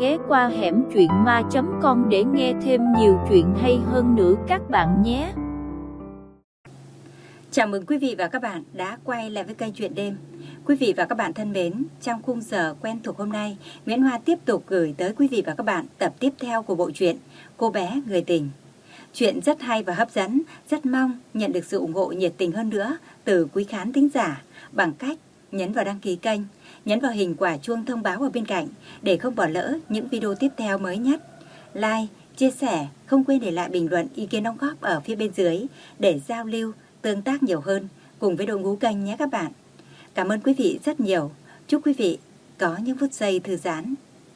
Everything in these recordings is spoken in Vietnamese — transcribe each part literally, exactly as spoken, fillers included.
ghé qua hẻm truyện ma chấm com để nghe thêm nhiều chuyện hay hơn nữa các bạn nhé. Chào mừng quý vị và các bạn đã quay lại với kênh Chuyện Đêm. Quý vị và các bạn thân mến, trong khung giờ quen thuộc hôm nay, Nguyễn Hoa tiếp tục gửi tới quý vị và các bạn tập tiếp theo của bộ truyện Cô bé người tình. Chuyện rất hay và hấp dẫn, rất mong nhận được sự ủng hộ nhiệt tình hơn nữa từ quý khán thính giả bằng cách nhấn vào đăng ký kênh, nhấn vào hình quả chuông thông báo ở bên cạnh để không bỏ lỡ những video tiếp theo mới nhất. Like, chia sẻ, không quên để lại bình luận ý kiến đóng góp ở phía bên dưới để giao lưu, tương tác nhiều hơn cùng với đội ngũ kênh nhé các bạn. Cảm ơn quý vị rất nhiều. Chúc quý vị có những phút giây thư giãn.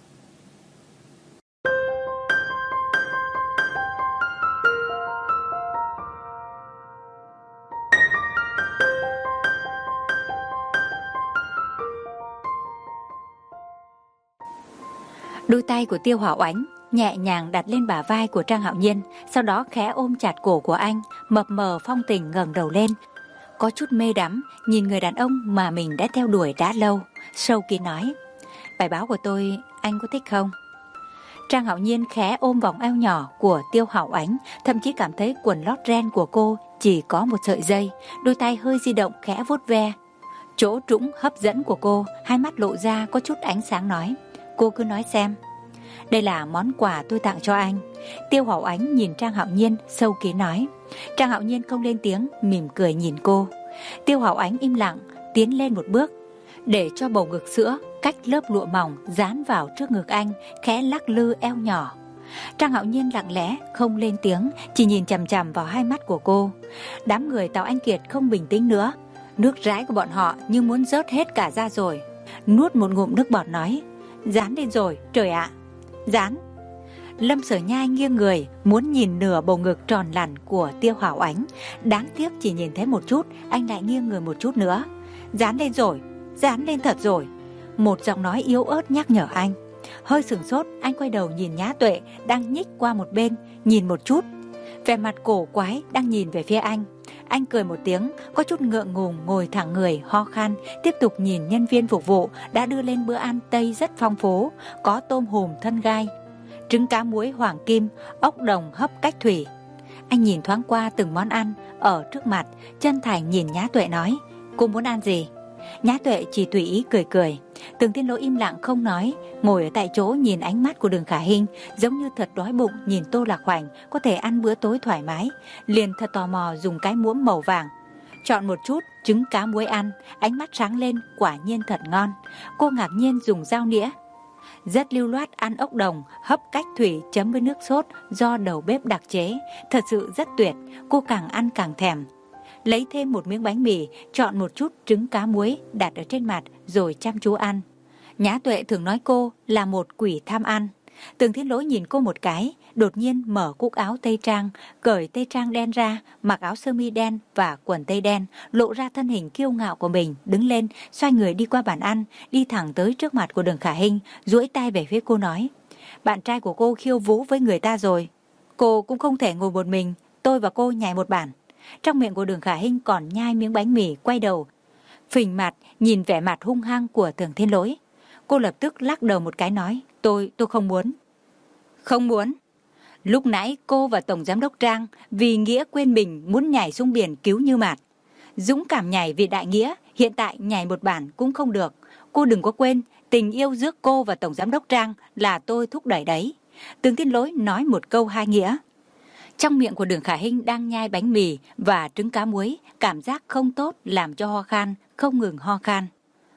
Đôi tay của Tiêu Hỏa Oánh nhẹ nhàng đặt lên bả vai của Trang Hạo Nhiên, sau đó khẽ ôm chặt cổ của anh, mập mờ phong tình ngẩng đầu lên, có chút mê đắm nhìn người đàn ông mà mình đã theo đuổi đã lâu. Sâu kín nói: bài báo của tôi anh có thích không? Trang Hạo Nhiên khẽ ôm vòng eo nhỏ của Tiêu Hỏa Oánh, thậm chí cảm thấy quần lót ren của cô chỉ có một sợi dây, đôi tay hơi di động khẽ vuốt ve chỗ trũng hấp dẫn của cô, hai mắt lộ ra có chút ánh sáng nói: cô cứ nói xem. Đây là món quà tôi tặng cho anh. Tiêu Hỏa Oánh nhìn Trang Hạo Nhiên sâu kín nói. Trang Hạo Nhiên không lên tiếng, mỉm cười nhìn cô. Tiêu Hỏa Oánh im lặng tiến lên một bước, để cho bầu ngực sữa cách lớp lụa mỏng dán vào trước ngực anh, khẽ lắc lư eo nhỏ. Trang Hạo Nhiên lặng lẽ không lên tiếng, chỉ nhìn chằm chằm vào hai mắt của cô. Đám người Tào Anh Kiệt không bình tĩnh nữa, nước rãi của bọn họ như muốn rớt hết cả ra rồi. Nuốt một ngụm nước bọt nói: dán lên rồi, trời ạ. Dán. Lâm Sở Nhai nghiêng người muốn nhìn nửa bầu ngực tròn lẳn của Tiêu Hỏa Oánh, đáng tiếc chỉ nhìn thấy một chút, anh lại nghiêng người một chút nữa. Dán lên rồi, dán lên thật rồi. Một giọng nói yếu ớt nhắc nhở anh. Hơi sửng sốt, anh quay đầu nhìn Nhã Tuệ đang nhích qua một bên, nhìn một chút, vẻ mặt cổ quái đang nhìn về phía anh. Anh cười một tiếng, có chút ngượng ngùng ngồi thẳng người, ho khan, tiếp tục nhìn nhân viên phục vụ đã đưa lên bữa ăn Tây rất phong phú, có tôm hùm thân gai, trứng cá muối hoàng kim, ốc đồng hấp cách thủy. Anh nhìn thoáng qua từng món ăn ở trước mặt, chân thành nhìn Nhã Tuệ nói: cô muốn ăn gì? Nhã Tuệ chỉ tùy ý cười cười. Tường Thiên Lỗi im lặng không nói, ngồi ở tại chỗ nhìn ánh mắt của Đường Khả Hinh, giống như thật đói bụng nhìn Tô Lạc Hoành có thể ăn bữa tối thoải mái, liền thật tò mò dùng cái muỗng màu vàng chọn một chút trứng cá muối ăn, ánh mắt sáng lên, quả nhiên thật ngon. Cô ngạc nhiên dùng dao nĩa rất lưu loát ăn ốc đồng hấp cách thủy chấm với nước sốt do đầu bếp đặc chế, thật sự rất tuyệt. Cô càng ăn càng thèm, lấy thêm một miếng bánh mì, chọn một chút trứng cá muối đặt ở trên mặt rồi chăm chú ăn. Nhã Tuệ thường nói cô là một quỷ tham ăn. Tường Thiên Lỗi nhìn cô một cái, đột nhiên mở cúc áo tây trang, cởi tây trang đen ra, mặc áo sơ mi đen và quần tây đen, lộ ra thân hình kiêu ngạo của mình, đứng lên, xoay người đi qua bàn ăn, đi thẳng tới trước mặt của Đường Khả Hinh, duỗi tay về phía cô nói: bạn trai của cô khiêu vũ với người ta rồi, cô cũng không thể ngồi một mình, tôi và cô nhảy một bản. Trong miệng của Đường Khả Hinh còn nhai miếng bánh mì, quay đầu phình mặt nhìn vẻ mặt hung hăng của Tường Thiên Lỗi. Cô lập tức lắc đầu một cái nói: Tôi, tôi không muốn. Không muốn? Lúc nãy cô và Tổng Giám đốc Trang vì nghĩa quên mình muốn nhảy xuống biển cứu Như Mạt. Dũng cảm nhảy vì đại nghĩa, hiện tại nhảy một bản cũng không được. Cô đừng có quên, tình yêu giữa cô và Tổng Giám đốc Trang là tôi thúc đẩy đấy. Tường Thiên Lỗi nói một câu hai nghĩa. Trong miệng của Đường Khả Hinh đang nhai bánh mì và trứng cá muối, cảm giác không tốt làm cho ho khan, không ngừng ho khan.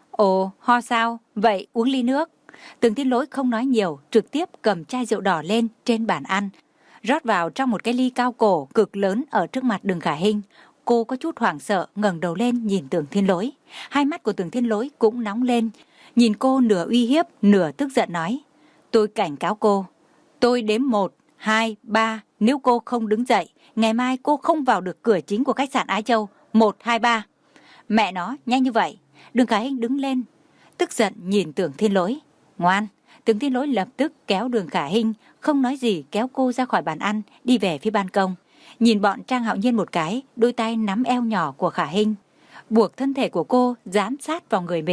Ồ, ho sao? Vậy uống ly nước. Tường Thiên Lỗi không nói nhiều, trực tiếp cầm chai rượu đỏ lên trên bàn ăn, rót vào trong một cái ly cao cổ cực lớn ở trước mặt Đường Khả Hinh. Cô có chút hoảng sợ ngẩng đầu lên nhìn Tường Thiên Lỗi. Hai mắt của Tường Thiên Lỗi cũng nóng lên, nhìn cô nửa uy hiếp, nửa tức giận nói: tôi cảnh cáo cô, tôi đếm một, hai, ba, nếu cô không đứng dậy, ngày mai cô không vào được cửa chính của khách sạn Ái Châu. Một, hai, ba. Mẹ nó, nhanh như vậy. Đường Khả Hinh đứng lên, tức giận nhìn Tường Thiên Lỗi. Ngoan. Tường Thiên Lỗi lập tức kéo Đường Khả Hinh, không nói gì kéo cô ra khỏi bàn ăn, đi về phía ban công. Nhìn bọn Trang Hạo Nhiên một cái, đôi tay nắm eo nhỏ của Khả Hinh, buộc thân thể của cô dán sát vào người mình.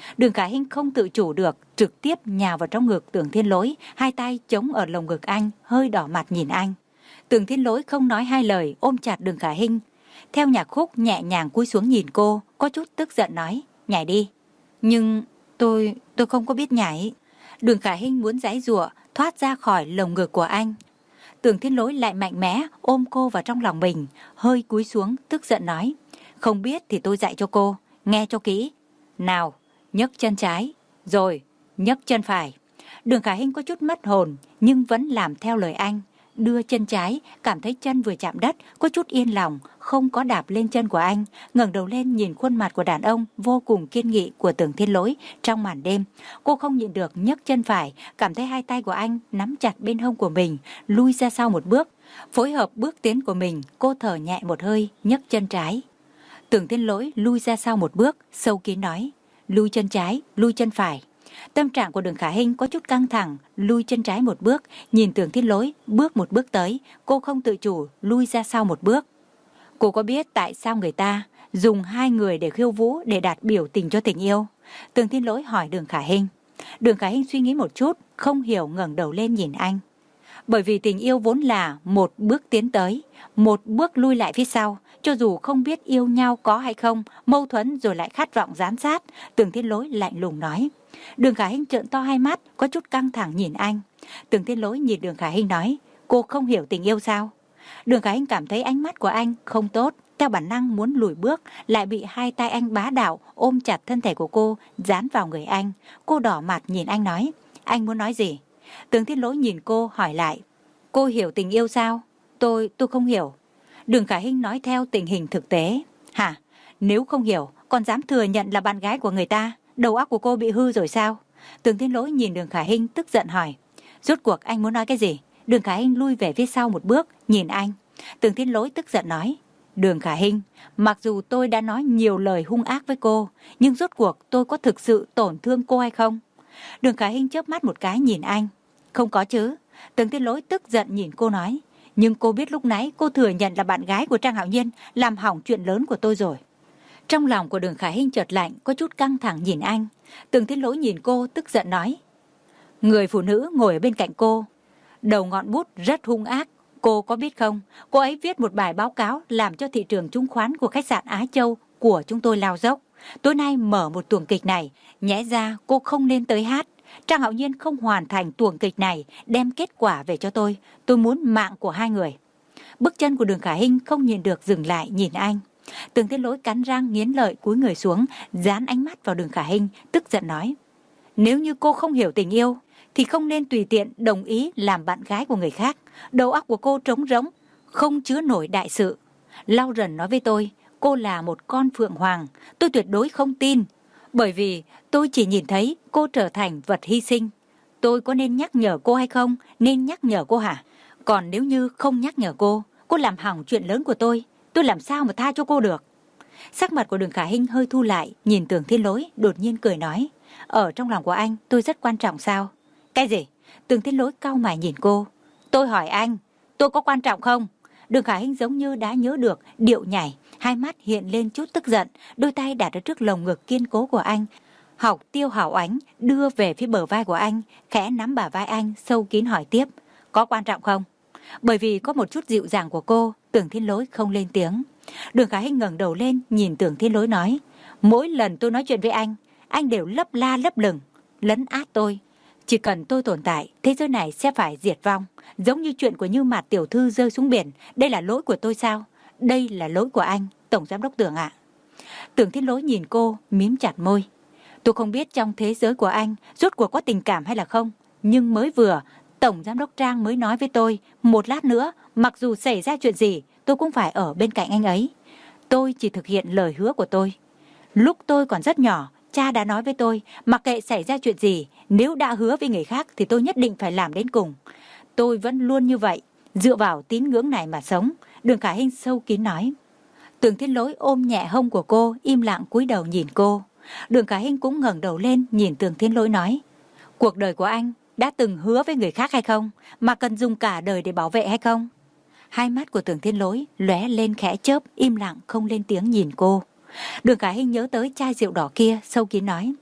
Đường Khả Hinh không tự chủ được, trực tiếp nhào vào trong ngực Tưởng Thiên Lỗi, hai tay chống ở lồng ngực anh, hơi đỏ mặt nhìn anh. Tưởng Thiên Lỗi không nói hai lời, ôm chặt Đường Khả Hinh. Theo nhạc khúc nhẹ nhàng cúi xuống nhìn cô, có chút tức giận nói, nhảy đi. Nhưng tôi, tôi không có biết nhảy. Đường Khả Hinh muốn giãy giụa, thoát ra khỏi lồng ngực của anh. Tưởng Thiên Lỗi lại mạnh mẽ ôm cô vào trong lòng mình, hơi cúi xuống tức giận nói, không biết thì tôi dạy cho cô, nghe cho kỹ. Nào, nhấc chân trái, rồi nhấc chân phải. Đường Khả Hinh có chút mất hồn nhưng vẫn làm theo lời anh. Đưa chân trái, cảm thấy chân vừa chạm đất, có chút yên lòng, không có đạp lên chân của anh. Ngẩng đầu lên nhìn khuôn mặt của đàn ông vô cùng kiên nghị của Tưởng Thiên Lỗi trong màn đêm. Cô không nhịn được nhấc chân phải, cảm thấy hai tay của anh nắm chặt bên hông của mình, lui ra sau một bước. Phối hợp bước tiến của mình, cô thở nhẹ một hơi, nhấc chân trái. Tưởng Thiên Lỗi lui ra sau một bước, sâu kín nói, lui chân trái, lui chân phải. Tâm trạng của Đường Khả Hinh có chút căng thẳng, lui chân trái một bước, nhìn Tưởng Thiên Lỗi bước một bước tới, cô không tự chủ lui ra sau một bước. Cô có biết tại sao người ta dùng hai người để khiêu vũ để đạt biểu tình cho tình yêu? Tưởng Thiên Lỗi hỏi Đường Khả Hinh. Đường Khả Hinh suy nghĩ một chút, không hiểu ngẩng đầu lên nhìn anh. Bởi vì tình yêu vốn là một bước tiến tới, một bước lui lại phía sau. Cho dù không biết yêu nhau có hay không, mâu thuẫn rồi lại khát vọng giám sát, Tưởng Thiên Lỗi lạnh lùng nói. Đường Khả Hinh trợn to hai mắt, có chút căng thẳng nhìn anh. Tưởng Thiên Lỗi nhìn Đường Khả Hinh nói, cô không hiểu tình yêu sao? Đường Khả Hinh cảm thấy ánh mắt của anh không tốt, theo bản năng muốn lùi bước, lại bị hai tay anh bá đạo ôm chặt thân thể của cô, dán vào người anh. Cô đỏ mặt nhìn anh nói, anh muốn nói gì? Tưởng Thiên Lỗi nhìn cô hỏi lại, cô hiểu tình yêu sao? Tôi, tôi không hiểu. Đường Khả Hinh nói theo tình hình thực tế. Hả? Nếu không hiểu, còn dám thừa nhận là bạn gái của người ta, đầu óc của cô bị hư rồi sao? Tưởng Thiên Lỗi nhìn Đường Khả Hinh tức giận hỏi. Rốt cuộc anh muốn nói cái gì? Đường Khả Hinh lui về phía sau một bước, nhìn anh. Tưởng Thiên Lỗi tức giận nói. Đường Khả Hinh, mặc dù tôi đã nói nhiều lời hung ác với cô, nhưng rốt cuộc tôi có thực sự tổn thương cô hay không? Đường Khả Hinh chớp mắt một cái nhìn anh. Không có chứ. Tưởng Thiên Lỗi tức giận nhìn cô nói. Nhưng cô biết lúc nãy cô thừa nhận là bạn gái của Trang Hạo Nhiên, làm hỏng chuyện lớn của tôi rồi. Trong lòng của Đường Khả Hinh chợt lạnh, có chút căng thẳng nhìn anh. Tưởng Thiên Lỗi nhìn cô tức giận nói. Người phụ nữ ngồi ở bên cạnh cô, đầu ngọn bút rất hung ác. Cô có biết không, cô ấy viết một bài báo cáo làm cho thị trường chứng khoán của khách sạn Á Châu của chúng tôi lao dốc. Tối nay mở một tuồng kịch này, nhẽ ra cô không nên tới hát. Trang Hạo Nhiên không hoàn thành tuồng kịch này, đem kết quả về cho tôi. Tôi muốn mạng của hai người. Bước chân của Đường Khả Hinh không nhìn được dừng lại nhìn anh. Tưởng Thiên Lỗi cắn răng nghiến lợi cúi người xuống, dán ánh mắt vào Đường Khả Hinh, tức giận nói. Nếu như cô không hiểu tình yêu, thì không nên tùy tiện đồng ý làm bạn gái của người khác. Đầu óc của cô trống rỗng, không chứa nổi đại sự. Lau Rần nói với tôi, cô là một con phượng hoàng. Tôi tuyệt đối không tin. Bởi vì tôi chỉ nhìn thấy cô trở thành vật hy sinh. Tôi có nên nhắc nhở cô hay không? Nên nhắc nhở cô hả? Còn nếu như không nhắc nhở cô, cô làm hỏng chuyện lớn của tôi, tôi làm sao mà tha cho cô được? Sắc mặt của Đường Khả Hinh hơi thu lại, nhìn Tưởng Thiên Lỗi, đột nhiên cười nói. Ở trong lòng của anh, tôi rất quan trọng sao? Cái gì? Tưởng Thiên Lỗi cau mày nhìn cô. Tôi hỏi anh, tôi có quan trọng không? Đường Khả Hinh giống như đã nhớ được, điệu nhảy, hai mắt hiện lên chút tức giận, đôi tay đặt ở trước lồng ngực kiên cố của anh. Học Tiêu Hảo Ánh đưa về phía bờ vai của anh, khẽ nắm bả vai anh, sâu kín hỏi tiếp. Có quan trọng không? Bởi vì có một chút dịu dàng của cô, Tưởng Thiên Lỗi không lên tiếng. Đường Khả Hinh ngẩng đầu lên, nhìn Tưởng Thiên Lỗi nói. Mỗi lần tôi nói chuyện với anh, anh đều lấp la lấp lửng, lấn át tôi. Chỉ cần tôi tồn tại, thế giới này sẽ phải diệt vong. Giống như chuyện của Như Mạt tiểu thư rơi xuống biển. Đây là lỗi của tôi sao? Đây là lỗi của anh, Tổng Giám đốc Tưởng ạ. Tưởng Thiên Lỗi nhìn cô, mím chặt môi. Tôi không biết trong thế giới của anh rốt cuộc có tình cảm hay là không. Nhưng mới vừa, Tổng Giám đốc Trang mới nói với tôi, một lát nữa, mặc dù xảy ra chuyện gì, tôi cũng phải ở bên cạnh anh ấy. Tôi chỉ thực hiện lời hứa của tôi. Lúc tôi còn rất nhỏ, cha đã nói với tôi, mặc kệ xảy ra chuyện gì, nếu đã hứa với người khác thì tôi nhất định phải làm đến cùng. Tôi vẫn luôn như vậy, dựa vào tín ngưỡng này mà sống. Đường Khả Hinh sâu kín nói. Tưởng Thiên Lỗi ôm nhẹ hông của cô, im lặng cúi đầu nhìn cô. Đường Khả Hinh cũng ngẩng đầu lên nhìn Tưởng Thiên Lỗi nói. Cuộc đời của anh đã từng hứa với người khác hay không, mà cần dùng cả đời để bảo vệ hay không? Hai mắt của Tưởng Thiên Lỗi lóe lên khẽ chớp, im lặng không lên tiếng nhìn cô. Đường Khả Hinh nhớ tới chai rượu đỏ kia, sâu kín nói.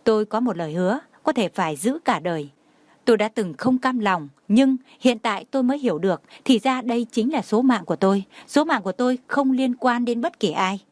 Tôi có một lời hứa, có thể phải giữ cả đời. Tôi đã từng không cam lòng, nhưng hiện tại tôi mới hiểu được, thì ra đây chính là số mạng của tôi. Số mạng của tôi không liên quan đến bất kỳ ai.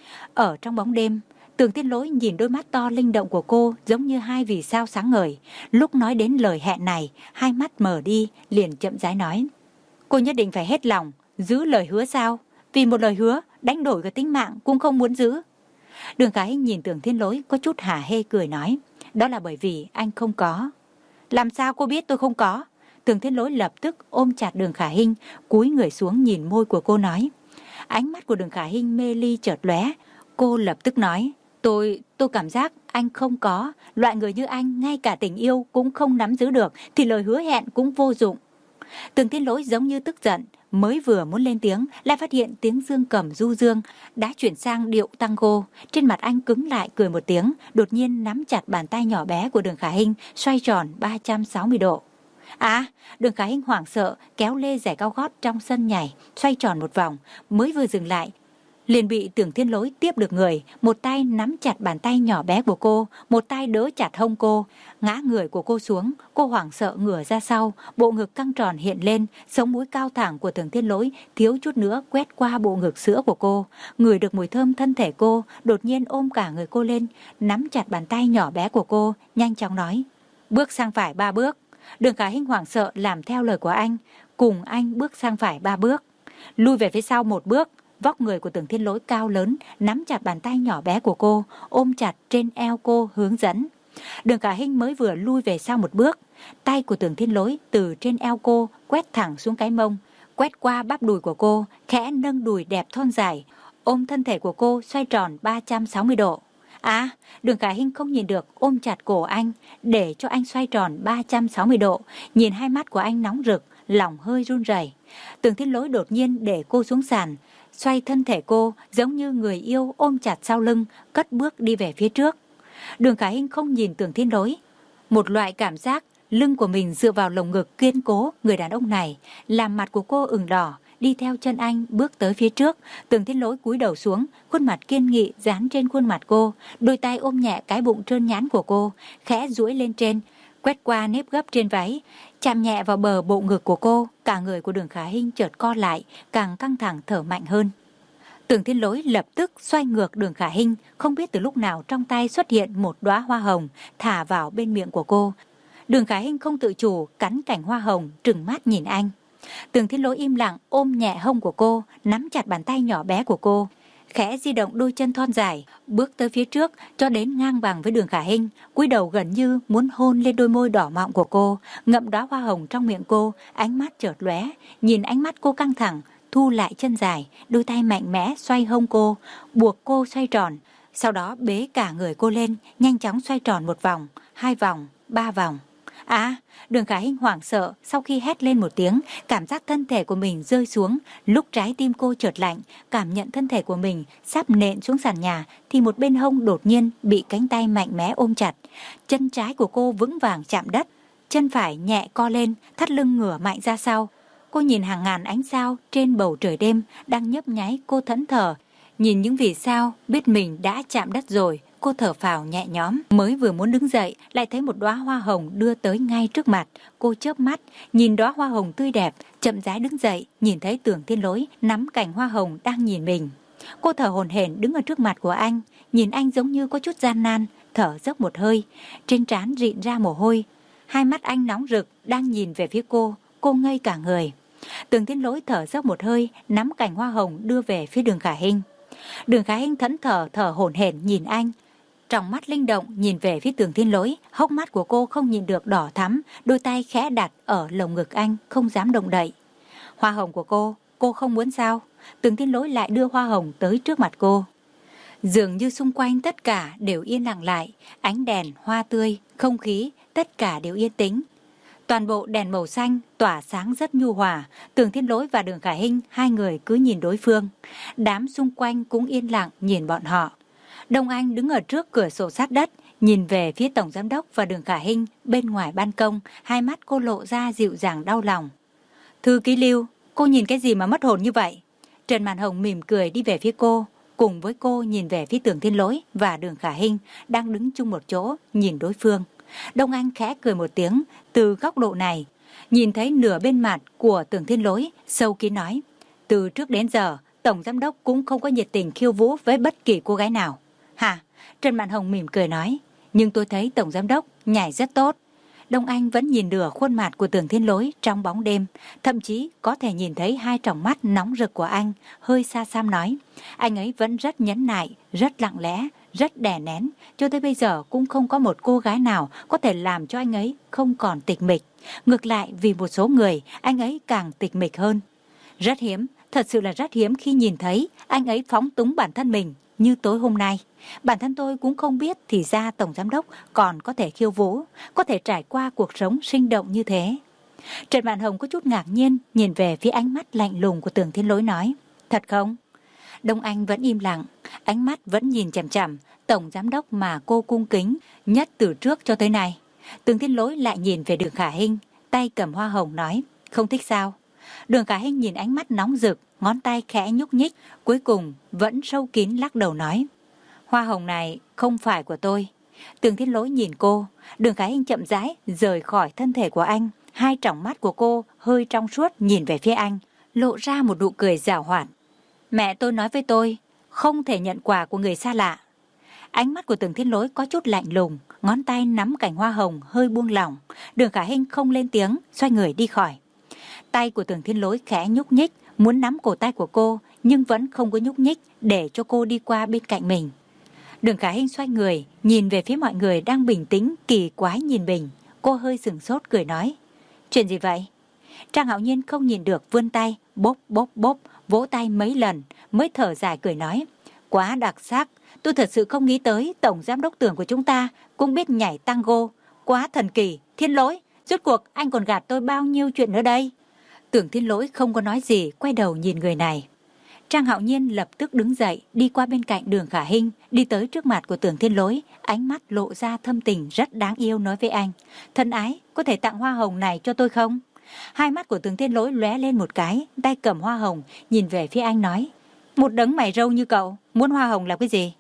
Ở trong bóng đêm, Tưởng Thiên Lỗi nhìn đôi mắt to linh động của cô giống như hai vì sao sáng ngời. Lúc nói đến lời hẹn này, hai mắt mở đi, liền chậm rãi nói. Cô nhất định phải hết lòng, giữ lời hứa sao? Vì một lời hứa, đánh đổi cái tính mạng cũng không muốn giữ. Đường Khả Hinh nhìn Tưởng Thiên Lỗi có chút hả hê cười nói. Đó là bởi vì anh không có. Làm sao cô biết tôi không có? Tưởng Thiên Lỗi lập tức ôm chặt Đường Khả Hinh, cúi người xuống nhìn môi của cô nói. Ánh mắt của Đường Khả Hinh mê ly chợt lóe. Cô lập tức nói. Tôi, tôi cảm giác anh không có. Loại người như anh, ngay cả tình yêu cũng không nắm giữ được, thì lời hứa hẹn cũng vô dụng. Tưởng Thiên Lỗi giống như tức giận, mới vừa muốn lên tiếng, lại phát hiện tiếng dương cầm du dương đã chuyển sang điệu tango. Trên mặt anh cứng lại cười một tiếng, đột nhiên nắm chặt bàn tay nhỏ bé của Đường Khả Hinh, xoay tròn ba trăm sáu mươi độ. À, Đường Khả Hinh hoảng sợ, kéo lê giày cao gót trong sân nhảy, xoay tròn một vòng, mới vừa dừng lại, liền bị Tưởng Thiên Lỗi tiếp được người, một tay nắm chặt bàn tay nhỏ bé của cô, một tay đỡ chặt hông cô, ngã người của cô xuống. Cô hoảng sợ ngửa ra sau, bộ ngực căng tròn hiện lên, sống mũi cao thẳng của Tưởng Thiên Lỗi thiếu chút nữa quét qua bộ ngực sữa của cô. Ngửi được mùi thơm thân thể cô, đột nhiên ôm cả người cô lên, nắm chặt bàn tay nhỏ bé của cô, nhanh chóng nói: bước sang phải ba bước. Đường Khả Hinh hoảng sợ làm theo lời của anh, cùng anh bước sang phải ba bước, lui về phía sau một bước. Vóc người của Tưởng Thiên Lỗi cao lớn, nắm chặt bàn tay nhỏ bé của cô, ôm chặt trên eo cô hướng dẫn. Đường Khả Hinh mới vừa lui về sau một bước, tay của Tưởng Thiên Lỗi từ trên eo cô quét thẳng xuống cái mông, quét qua bắp đùi của cô, khẽ nâng đùi đẹp thon dài, ôm thân thể của cô xoay tròn ba trăm sáu mươi độ. À, Đường Khả Hinh không nhìn được, ôm chặt cổ anh, để cho anh xoay tròn ba trăm sáu mươi độ, nhìn hai mắt của anh nóng rực, lòng hơi run rẩy. Tưởng Thiên Lỗi đột nhiên để cô xuống sàn, xoay thân thể cô giống như người yêu ôm chặt sau lưng, cất bước đi về phía trước. Đường Khả Hinh không nhìn Tưởng Thiên Lỗi, một loại cảm giác lưng của mình dựa vào lồng ngực kiên cố người đàn ông này, làm mặt của cô ửng đỏ, đi theo chân anh bước tới phía trước. Tưởng Thiên Lỗi cúi đầu xuống, khuôn mặt kiên nghị dán trên khuôn mặt cô, đôi tay ôm nhẹ cái bụng trơn nhẵn của cô, khẽ duỗi lên trên, quét qua nếp gấp trên váy, chạm nhẹ vào bờ bộ ngực của cô. Cả người của Đường Khả Hinh chợt co lại, càng căng thẳng thở mạnh hơn. Tưởng Thiên Lỗi lập tức xoay ngược Đường Khả Hinh, không biết từ lúc nào trong tay xuất hiện một đóa hoa hồng, thả vào bên miệng của cô. Đường Khả Hinh không tự chủ cắn cành hoa hồng, trừng mắt nhìn anh. Tưởng Thiên Lỗi im lặng ôm nhẹ hông của cô, nắm chặt bàn tay nhỏ bé của cô, khẽ di động đôi chân thon dài, bước tới phía trước cho đến ngang bằng với Đường Khả Hinh, cúi đầu gần như muốn hôn lên đôi môi đỏ mọng của cô, ngậm đóa hoa hồng trong miệng cô. Ánh mắt chợt lóe, nhìn ánh mắt cô căng thẳng, thu lại chân dài, đôi tay mạnh mẽ xoay hông cô, buộc cô xoay tròn, sau đó bế cả người cô lên, nhanh chóng xoay tròn một vòng, hai vòng, ba vòng. À, Đường Khả Hinh hoảng sợ, sau khi hét lên một tiếng, cảm giác thân thể của mình rơi xuống. Lúc trái tim cô chợt lạnh, cảm nhận thân thể của mình sắp nện xuống sàn nhà, thì một bên hông đột nhiên bị cánh tay mạnh mẽ ôm chặt. Chân trái của cô vững vàng chạm đất, chân phải nhẹ co lên, thắt lưng ngửa mạnh ra sau. Cô nhìn hàng ngàn ánh sao trên bầu trời đêm đang nhấp nháy, cô thẫn thờ. Nhìn những vì sao, biết mình đã chạm đất rồi, cô thở phào nhẹ nhõm. Mới vừa muốn đứng dậy, lại thấy một đóa hoa hồng đưa tới ngay trước mặt. Cô chớp mắt, nhìn đóa hoa hồng tươi đẹp, chậm rãi đứng dậy, nhìn thấy Tưởng Thiên Lỗi nắm cành hoa hồng đang nhìn mình. Cô thở hổn hển đứng ở trước mặt của anh, nhìn anh giống như có chút gian nan, thở dốc một hơi, trên trán rịn ra mồ hôi. Hai mắt anh nóng rực, đang nhìn về phía cô, cô ngây cả người. Tưởng Thiên Lỗi thở dốc một hơi, nắm cành hoa hồng đưa về phía Đường Khả Hinh. Đường Khả Hinh thẫn thờ thở hổn hển nhìn anh, trong mắt linh động nhìn về phía Tưởng Thiên Lỗi. Hốc mắt của cô không nhìn được đỏ thắm, đôi tay khẽ đặt ở lồng ngực anh, không dám động đậy. Hoa hồng của cô, cô không muốn sao? Tưởng Thiên Lỗi lại đưa hoa hồng tới trước mặt cô. Dường như xung quanh tất cả đều yên lặng lại, ánh đèn, hoa tươi, không khí, tất cả đều yên tĩnh. Toàn bộ đèn màu xanh tỏa sáng rất nhu hòa. Tưởng Thiên Lỗi và Đường Khả Hinh hai người cứ nhìn đối phương. Đám xung quanh cũng yên lặng nhìn bọn họ. Đông Anh đứng ở trước cửa sổ sát đất, nhìn về phía Tổng Giám đốc và Đường Khả Hinh bên ngoài ban công. Hai mắt cô lộ ra dịu dàng đau lòng. Thư ký Lưu, cô nhìn cái gì mà mất hồn như vậy? Trần Mạn Hồng mỉm cười đi về phía cô. cùng với cô nhìn về phía Tưởng Thiên Lỗi và Đường Khả Hinh đang đứng chung một chỗ nhìn đối phương. Đông Anh khẽ cười một tiếng, từ góc độ này nhìn thấy nửa bên mặt của Tưởng Thiên Lỗi, sâu kín nói: từ trước đến giờ Tổng Giám Đốc cũng không có nhiệt tình khiêu vũ với bất kỳ cô gái nào. Hả? Trần Mạn Hồng mỉm cười nói: nhưng tôi thấy Tổng Giám Đốc nhảy rất tốt. Đông Anh vẫn nhìn nửa khuôn mặt của Tưởng Thiên Lỗi trong bóng đêm, thậm chí có thể nhìn thấy hai tròng mắt nóng rực của anh, hơi xa xăm nói: anh ấy vẫn rất nhẫn nại, rất lặng lẽ, rất đè nén, cho tới bây giờ cũng không có một cô gái nào có thể làm cho anh ấy không còn tịch mịch. Ngược lại, vì một số người, anh ấy càng tịch mịch hơn. Rất hiếm, thật sự là rất hiếm khi nhìn thấy anh ấy phóng túng bản thân mình như tối hôm nay. Bản thân tôi cũng không biết thì ra Tổng Giám Đốc còn có thể khiêu vũ, có thể trải qua cuộc sống sinh động như thế. Trần Mạn Hồng có chút ngạc nhiên nhìn về phía ánh mắt lạnh lùng của Tưởng Thiên Lỗi nói: thật không? Đông Anh vẫn im lặng, ánh mắt vẫn nhìn chằm chằm Tổng Giám Đốc mà cô cung kính nhất từ trước cho tới nay. Tưởng Thiên Lỗi lại nhìn về Đường Khả Hinh, tay cầm hoa hồng nói: không thích sao? Đường Khả Hinh nhìn ánh mắt nóng rực, ngón tay khẽ nhúc nhích, cuối cùng vẫn sâu kín lắc đầu nói: hoa hồng này không phải của tôi. Tưởng Thiên Lỗi nhìn cô, Đường Khả Hinh chậm rãi rời khỏi thân thể của anh, hai tròng mắt của cô hơi trong suốt nhìn về phía anh, lộ ra một nụ cười giảo hoạt. Mẹ tôi nói với tôi, không thể nhận quà của người xa lạ. Ánh mắt của Tưởng Thiên Lỗi có chút lạnh lùng, ngón tay nắm cành hoa hồng hơi buông lỏng. Đường Khả Hinh không lên tiếng, xoay người đi khỏi. Tay của Tưởng Thiên Lỗi khẽ nhúc nhích, muốn nắm cổ tay của cô, nhưng vẫn không có nhúc nhích để cho cô đi qua bên cạnh mình. Đường Khả Hinh xoay người, nhìn về phía mọi người đang bình tĩnh, kỳ quái nhìn mình. Cô hơi sửng sốt cười nói: chuyện gì vậy? Trang Hạo Nhiên không nhìn được vươn tay, bốp bốp bốp, vỗ tay mấy lần, mới thở dài cười nói: quá đặc sắc, tôi thật sự không nghĩ tới Tổng Giám Đốc Tưởng của chúng ta cũng biết nhảy tango. Quá thần kỳ, Thiên Lỗi, rốt cuộc anh còn gạt tôi bao nhiêu chuyện nữa đây? Tưởng Thiên Lỗi không có nói gì, quay đầu nhìn người này. Trang Hạo Nhiên lập tức đứng dậy, đi qua bên cạnh Đường Khả Hinh, đi tới trước mặt của Tưởng Thiên Lỗi, ánh mắt lộ ra thâm tình rất đáng yêu nói với anh: thân ái, có thể tặng hoa hồng này cho tôi không? Hai mắt của Tưởng Thiên Lỗi lóe lên một cái, tay cầm hoa hồng, nhìn về phía anh nói: một đấng mày râu như cậu, muốn hoa hồng là cái gì?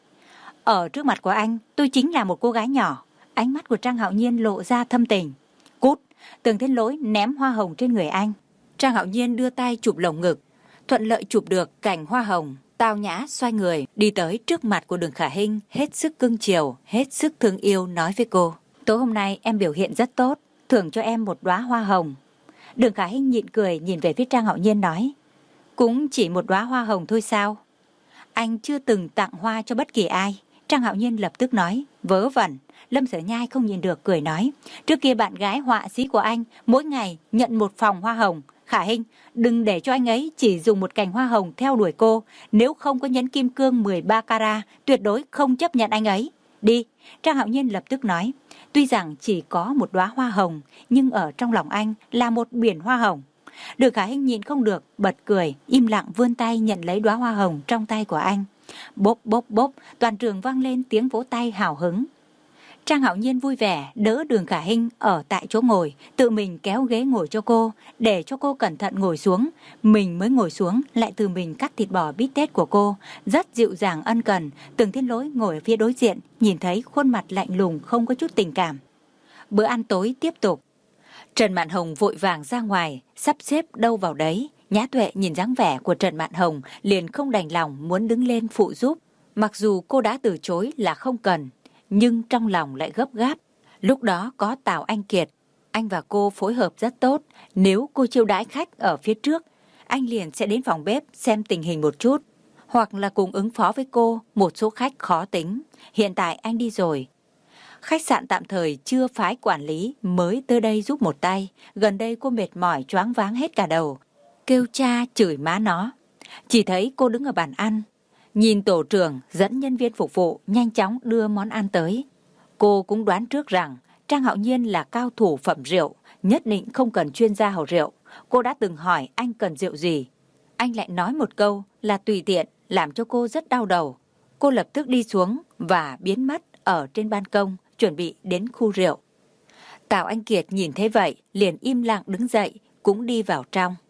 Ở trước mặt của anh, tôi chính là một cô gái nhỏ. Ánh mắt của Trang Hạo Nhiên lộ ra thâm tình. Cút! Tưởng Thiên Lỗi ném hoa hồng trên người anh. Trang Hạo Nhiên đưa tay chụp lồng ngực, thuận lợi chụp được cành hoa hồng, tao nhã xoay người, đi tới trước mặt của Đường Khả Hinh, hết sức cưng chiều, hết sức thương yêu nói với cô: tối hôm nay em biểu hiện rất tốt, thưởng cho em một đóa hoa hồng. Đường Khả Hinh nhịn cười nhìn về phía Trang Hạo Nhiên nói: cũng chỉ một đóa hoa hồng thôi sao? Anh chưa từng tặng hoa cho bất kỳ ai. Trang Hạo Nhiên lập tức nói: vớ vẩn. Lâm Sở Nhai không nhìn được cười nói: trước kia bạn gái họa sĩ của anh mỗi ngày nhận một phòng hoa hồng. Khả Hinh, đừng để cho anh ấy chỉ dùng một cành hoa hồng theo đuổi cô, nếu không có nhẫn kim cương mười ba carat, tuyệt đối không chấp nhận anh ấy. Đi. Trang Hạo Nhiên lập tức nói: tuy rằng chỉ có một đóa hoa hồng, nhưng ở trong lòng anh là một biển hoa hồng. Đường Khả Hinh nhìn không được, bật cười, im lặng vươn tay nhận lấy đóa hoa hồng trong tay của anh. Bốp bốp bốp, toàn trường vang lên tiếng vỗ tay hào hứng. Trang Hạo Nhiên vui vẻ đỡ Đường Khả Hinh ở tại chỗ ngồi, tự mình kéo ghế ngồi cho cô, để cho cô cẩn thận ngồi xuống. Mình mới ngồi xuống, lại từ mình cắt thịt bò bít tết của cô, rất dịu dàng ân cần. Tưởng Thiên Lỗi ngồi ở phía đối diện, nhìn thấy khuôn mặt lạnh lùng không có chút tình cảm. Bữa ăn tối tiếp tục. Trần Mạn Hồng vội vàng ra ngoài, sắp xếp đâu vào đấy. Nhã Tuệ nhìn dáng vẻ của Trần Mạn Hồng liền không đành lòng muốn đứng lên phụ giúp. Mặc dù cô đã từ chối là không cần, nhưng trong lòng lại gấp gáp. Lúc đó có Tào Anh Kiệt, anh và cô phối hợp rất tốt. Nếu cô chiêu đãi khách ở phía trước, anh liền sẽ đến phòng bếp xem tình hình một chút, hoặc là cùng ứng phó với cô một số khách khó tính. Hiện tại anh đi rồi, khách sạn tạm thời chưa phái quản lý mới tới đây giúp một tay. Gần đây cô mệt mỏi choáng váng hết cả đầu, kêu cha chửi má nó. Chỉ thấy cô đứng ở bàn ăn, nhìn tổ trưởng dẫn nhân viên phục vụ nhanh chóng đưa món ăn tới. Cô cũng đoán trước rằng Trang Hạo Nhiên là cao thủ phẩm rượu, nhất định không cần chuyên gia hầu rượu. Cô đã từng hỏi anh cần rượu gì, anh lại nói một câu là tùy tiện, làm cho cô rất đau đầu. Cô lập tức đi xuống và biến mất ở trên ban công, chuẩn bị đến khu rượu. Tào Anh Kiệt nhìn thấy vậy liền im lặng đứng dậy, cũng đi vào trong.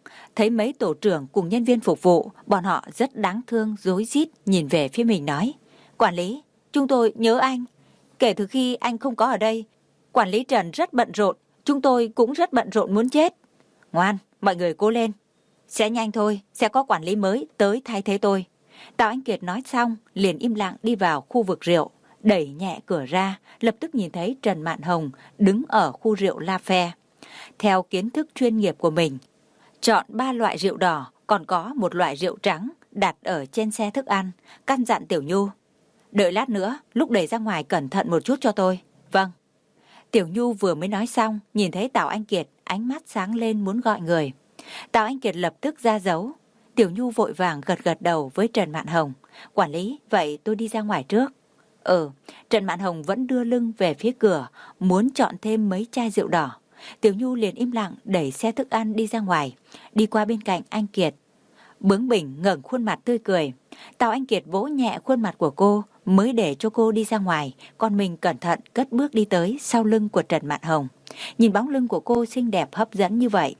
thấy mấy tổ trưởng cùng nhân viên phục vụ, bọn họ rất đáng thương, rối rít nhìn về phía mình nói: Quản lý, chúng tôi nhớ anh. Kể từ khi anh không có ở đây, quản lý Trần rất bận rộn, chúng tôi cũng rất bận rộn muốn chết. Ngoan, mọi người cố lên. Sẽ nhanh thôi, sẽ có quản lý mới tới thay thế tôi. Tào Anh Kiệt nói xong, liền im lặng đi vào khu vực rượu, đẩy nhẹ cửa ra, lập tức nhìn thấy Trần Mạn Hồng đứng ở khu rượu La Phe. Theo kiến thức chuyên nghiệp của mình, chọn ba loại rượu đỏ, còn có một loại rượu trắng đặt ở trên xe thức ăn, căn dặn Tiểu Nhu: đợi lát nữa, lúc đẩy ra ngoài cẩn thận một chút cho tôi. Vâng. Tiểu Nhu vừa mới nói xong, nhìn thấy Tào Anh Kiệt, ánh mắt sáng lên muốn gọi người. Tào Anh Kiệt lập tức ra dấu. Tiểu Nhu vội vàng gật gật đầu với Trần Mạn Hồng: Quản lý, vậy tôi đi ra ngoài trước. Ừ, Trần Mạn Hồng vẫn đưa lưng về phía cửa, muốn chọn thêm mấy chai rượu đỏ. Tiểu Nhu liền im lặng đẩy xe thức ăn đi ra ngoài, đi qua bên cạnh anh Kiệt. Bướng bỉnh ngẩng khuôn mặt tươi cười. Tào Anh Kiệt vỗ nhẹ khuôn mặt của cô, mới để cho cô đi ra ngoài, còn mình cẩn thận cất bước đi tới sau lưng của Trần Mạn Hồng. Nhìn bóng lưng của cô xinh đẹp hấp dẫn như vậy,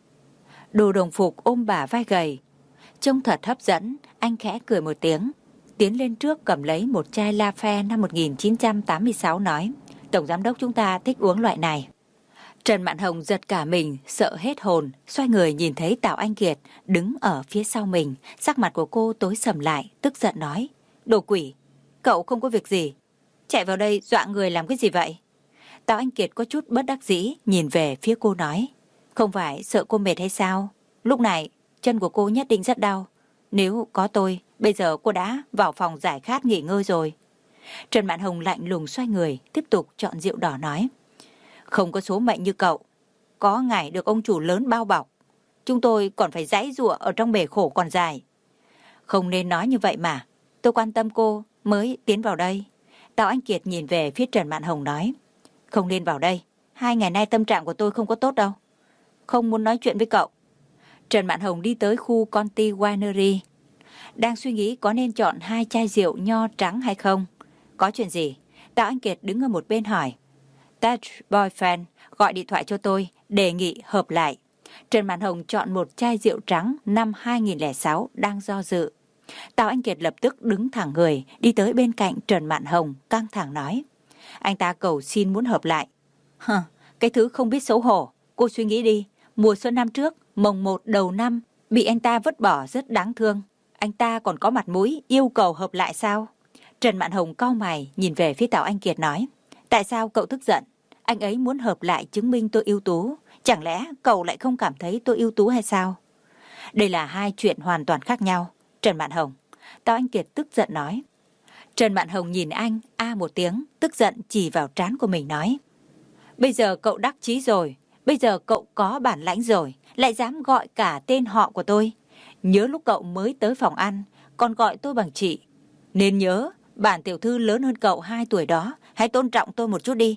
đồ đồng phục ôm bả vai gầy, trông thật hấp dẫn. Anh khẽ cười một tiếng, tiến lên trước cầm lấy một chai La Phe năm một nghìn chín trăm tám mươi sáu nói: Tổng giám đốc chúng ta thích uống loại này. Trần Mạn Hồng giật cả mình, sợ hết hồn, xoay người nhìn thấy Tào Anh Kiệt đứng ở phía sau mình, sắc mặt của cô tối sầm lại, tức giận nói: Đồ quỷ, cậu không có việc gì, chạy vào đây dọa người làm cái gì vậy? Tào Anh Kiệt có chút bất đắc dĩ nhìn về phía cô nói: Không phải sợ cô mệt hay sao? Lúc này chân của cô nhất định rất đau. Nếu có tôi, bây giờ cô đã vào phòng giải khát nghỉ ngơi rồi. Trần Mạn Hồng lạnh lùng xoay người, tiếp tục chọn rượu đỏ nói: Không có số mệnh như cậu, có ngày được ông chủ lớn bao bọc, chúng tôi còn phải giãy giụa ở trong bể khổ còn dài. Không nên nói như vậy mà, tôi quan tâm cô mới tiến vào đây. Tào Anh Kiệt nhìn về phía Trần Mạn Hồng nói: Không nên vào đây, hai ngày nay tâm trạng của tôi không có tốt đâu, không muốn nói chuyện với cậu. Trần Mạn Hồng đi tới khu Conti Winery, đang suy nghĩ có nên chọn hai chai rượu nho trắng hay không. Có chuyện gì? Tào Anh Kiệt đứng ở một bên hỏi. That boyfriend gọi điện thoại cho tôi, đề nghị hợp lại. Trần Mạn Hồng chọn một chai rượu trắng năm hai nghìn lẻ sáu, đang do dự. Tào Anh Kiệt lập tức đứng thẳng người, đi tới bên cạnh Trần Mạn Hồng, căng thẳng nói: Anh ta cầu xin muốn hợp lại. Hừ, cái thứ không biết xấu hổ. Cô suy nghĩ đi, mùa xuân năm trước, mồng một đầu năm, bị anh ta vứt bỏ rất đáng thương. Anh ta còn có mặt mũi yêu cầu hợp lại sao? Trần Mạn Hồng cau mày nhìn về phía Tào Anh Kiệt nói: Tại sao cậu tức giận? Anh ấy muốn hợp lại chứng minh tôi ưu tú. Chẳng lẽ cậu lại không cảm thấy tôi ưu tú hay sao? Đây là hai chuyện hoàn toàn khác nhau, Trần Mạn Hồng. Tào Anh Kiệt tức giận nói. Trần Mạn Hồng nhìn anh, a một tiếng, tức giận chỉ vào trán của mình nói: Bây giờ cậu đắc chí rồi, bây giờ cậu có bản lãnh rồi, lại dám gọi cả tên họ của tôi. Nhớ lúc cậu mới tới phòng ăn, còn gọi tôi bằng chị. Nên nhớ, bản tiểu thư lớn hơn cậu hai tuổi đó, hãy tôn trọng tôi một chút đi.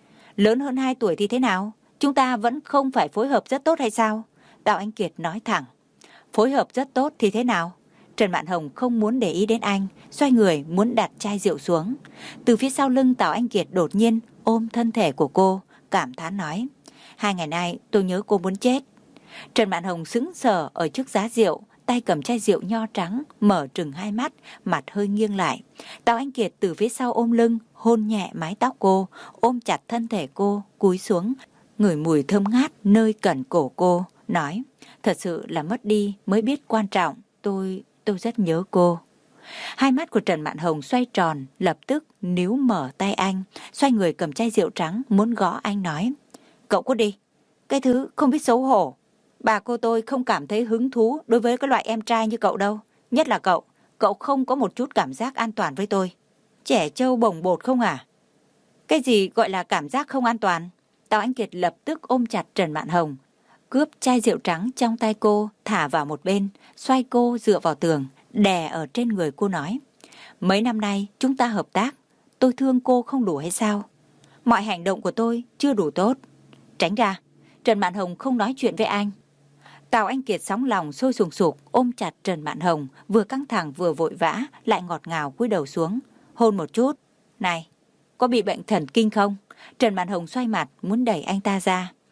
Lớn hơn hai tuổi thì thế nào? Chúng ta vẫn không phải phối hợp rất tốt hay sao? Tào Anh Kiệt nói thẳng. Phối hợp rất tốt thì thế nào? Trần Mạn Hồng không muốn để ý đến anh, xoay người muốn đặt chai rượu xuống. Từ phía sau lưng Tào Anh Kiệt đột nhiên ôm thân thể của cô, cảm thán nói: Hai ngày nay tôi nhớ cô muốn chết. Trần Mạn Hồng sững sờ ở trước giá rượu, tay cầm chai rượu nho trắng, mở trừng hai mắt, mặt hơi nghiêng lại. Tào Anh Kiệt từ phía sau ôm lưng, hôn nhẹ mái tóc cô, ôm chặt thân thể cô, cúi xuống, ngửi mùi thơm ngát nơi cẩn cổ cô, nói: Thật sự là mất đi mới biết quan trọng, tôi, tôi rất nhớ cô. Hai mắt của Trần Mạn Hồng xoay tròn, lập tức níu mở tay anh, xoay người cầm chai rượu trắng muốn gõ anh nói: Cậu cút đi, cái thứ không biết xấu hổ. Bà cô tôi không cảm thấy hứng thú đối với cái loại em trai như cậu đâu. Nhất là cậu, cậu không có một chút cảm giác an toàn với tôi. Trẻ trâu bồng bột không à? Cái gì gọi là cảm giác không an toàn? Tào Anh Kiệt lập tức ôm chặt Trần Mạn Hồng, cướp chai rượu trắng trong tay cô, thả vào một bên, xoay cô dựa vào tường, đè ở trên người cô nói: Mấy năm nay chúng ta hợp tác, tôi thương cô không đủ hay sao? Mọi hành động của tôi chưa đủ tốt. Tránh ra. Trần Mạn Hồng không nói chuyện với anh. Tào Anh Kiệt sóng lòng sôi sùng sục ôm chặt Trần Mạn Hồng, vừa căng thẳng vừa vội vã, lại ngọt ngào cúi đầu xuống, hôn một chút. Này, có bị bệnh thần kinh không? Trần Mạn Hồng xoay mặt muốn đẩy anh ta ra.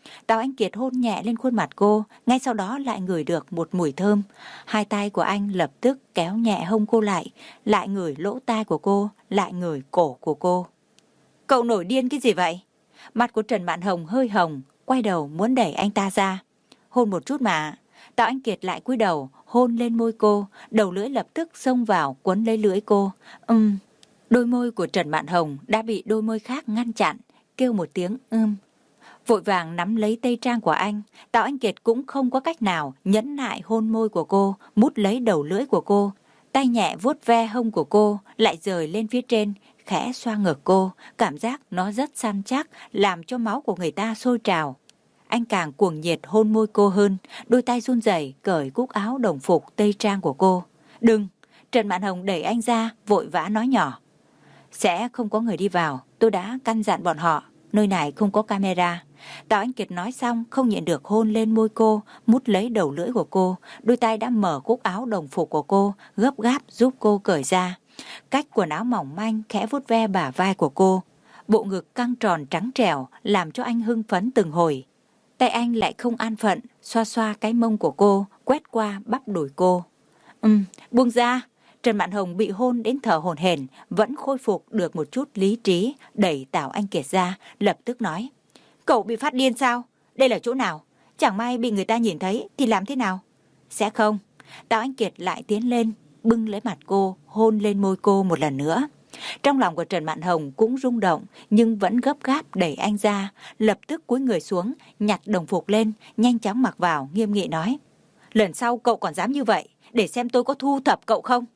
Tào Anh Kiệt hôn nhẹ lên khuôn mặt cô, ngay sau đó lại ngửi được một mùi thơm. Hai tay của anh lập tức kéo nhẹ hông cô lại, lại ngửi lỗ tai của cô, lại ngửi cổ của cô. Cậu nổi điên cái gì vậy? Mặt của Trần Mạn Hồng hơi hồng, quay đầu muốn đẩy anh ta ra. Hôn một chút mà. Tào Anh Kiệt lại cúi đầu, hôn lên môi cô, đầu lưỡi lập tức xông vào quấn lấy lưỡi cô. Ừm. Đôi môi của Trần Mạn Hồng đã bị đôi môi khác ngăn chặn, kêu một tiếng ưm. Vội vàng nắm lấy tây trang của anh, Tào Anh Kiệt cũng không có cách nào nhẫn nại hôn môi của cô, mút lấy đầu lưỡi của cô, tay nhẹ vuốt ve hông của cô, lại rời lên phía trên, khẽ xoa ngực cô, cảm giác nó rất săn chắc, làm cho máu của người ta sôi trào. Anh càng cuồng nhiệt hôn môi cô hơn, đôi tay run rẩy cởi cúc áo đồng phục tây trang của cô. Đừng! Trần Mạn Hồng đẩy anh ra, vội vã nói nhỏ. Sẽ không có người đi vào, tôi đã căn dặn bọn họ, nơi này không có camera. Tào Anh Kiệt nói xong không nhịn được hôn lên môi cô, mút lấy đầu lưỡi của cô, đôi tay đã mở cúc áo đồng phục của cô, gấp gáp giúp cô cởi ra. Cách quần áo mỏng manh khẽ vuốt ve bả vai của cô, bộ ngực căng tròn trắng trẻo làm cho anh hưng phấn từng hồi. Tay anh lại không an phận, xoa xoa cái mông của cô, quét qua bắp đùi cô. Ừm, buông ra. Trần Mạn Hồng bị hôn đến thở hổn hển, vẫn khôi phục được một chút lý trí, đẩy Tào Anh Kiệt ra, lập tức nói. Cậu bị phát điên sao? Đây là chỗ nào? Chẳng may bị người ta nhìn thấy thì làm thế nào? Sẽ không. Tào Anh Kiệt lại tiến lên, bưng lấy mặt cô, hôn lên môi cô một lần nữa. Trong lòng của Trần Mạn Hồng cũng rung động, nhưng vẫn gấp gáp đẩy anh ra, lập tức cúi người xuống, nhặt đồng phục lên, nhanh chóng mặc vào, nghiêm nghị nói. Lần sau cậu còn dám như vậy, để xem tôi có thu thập cậu không?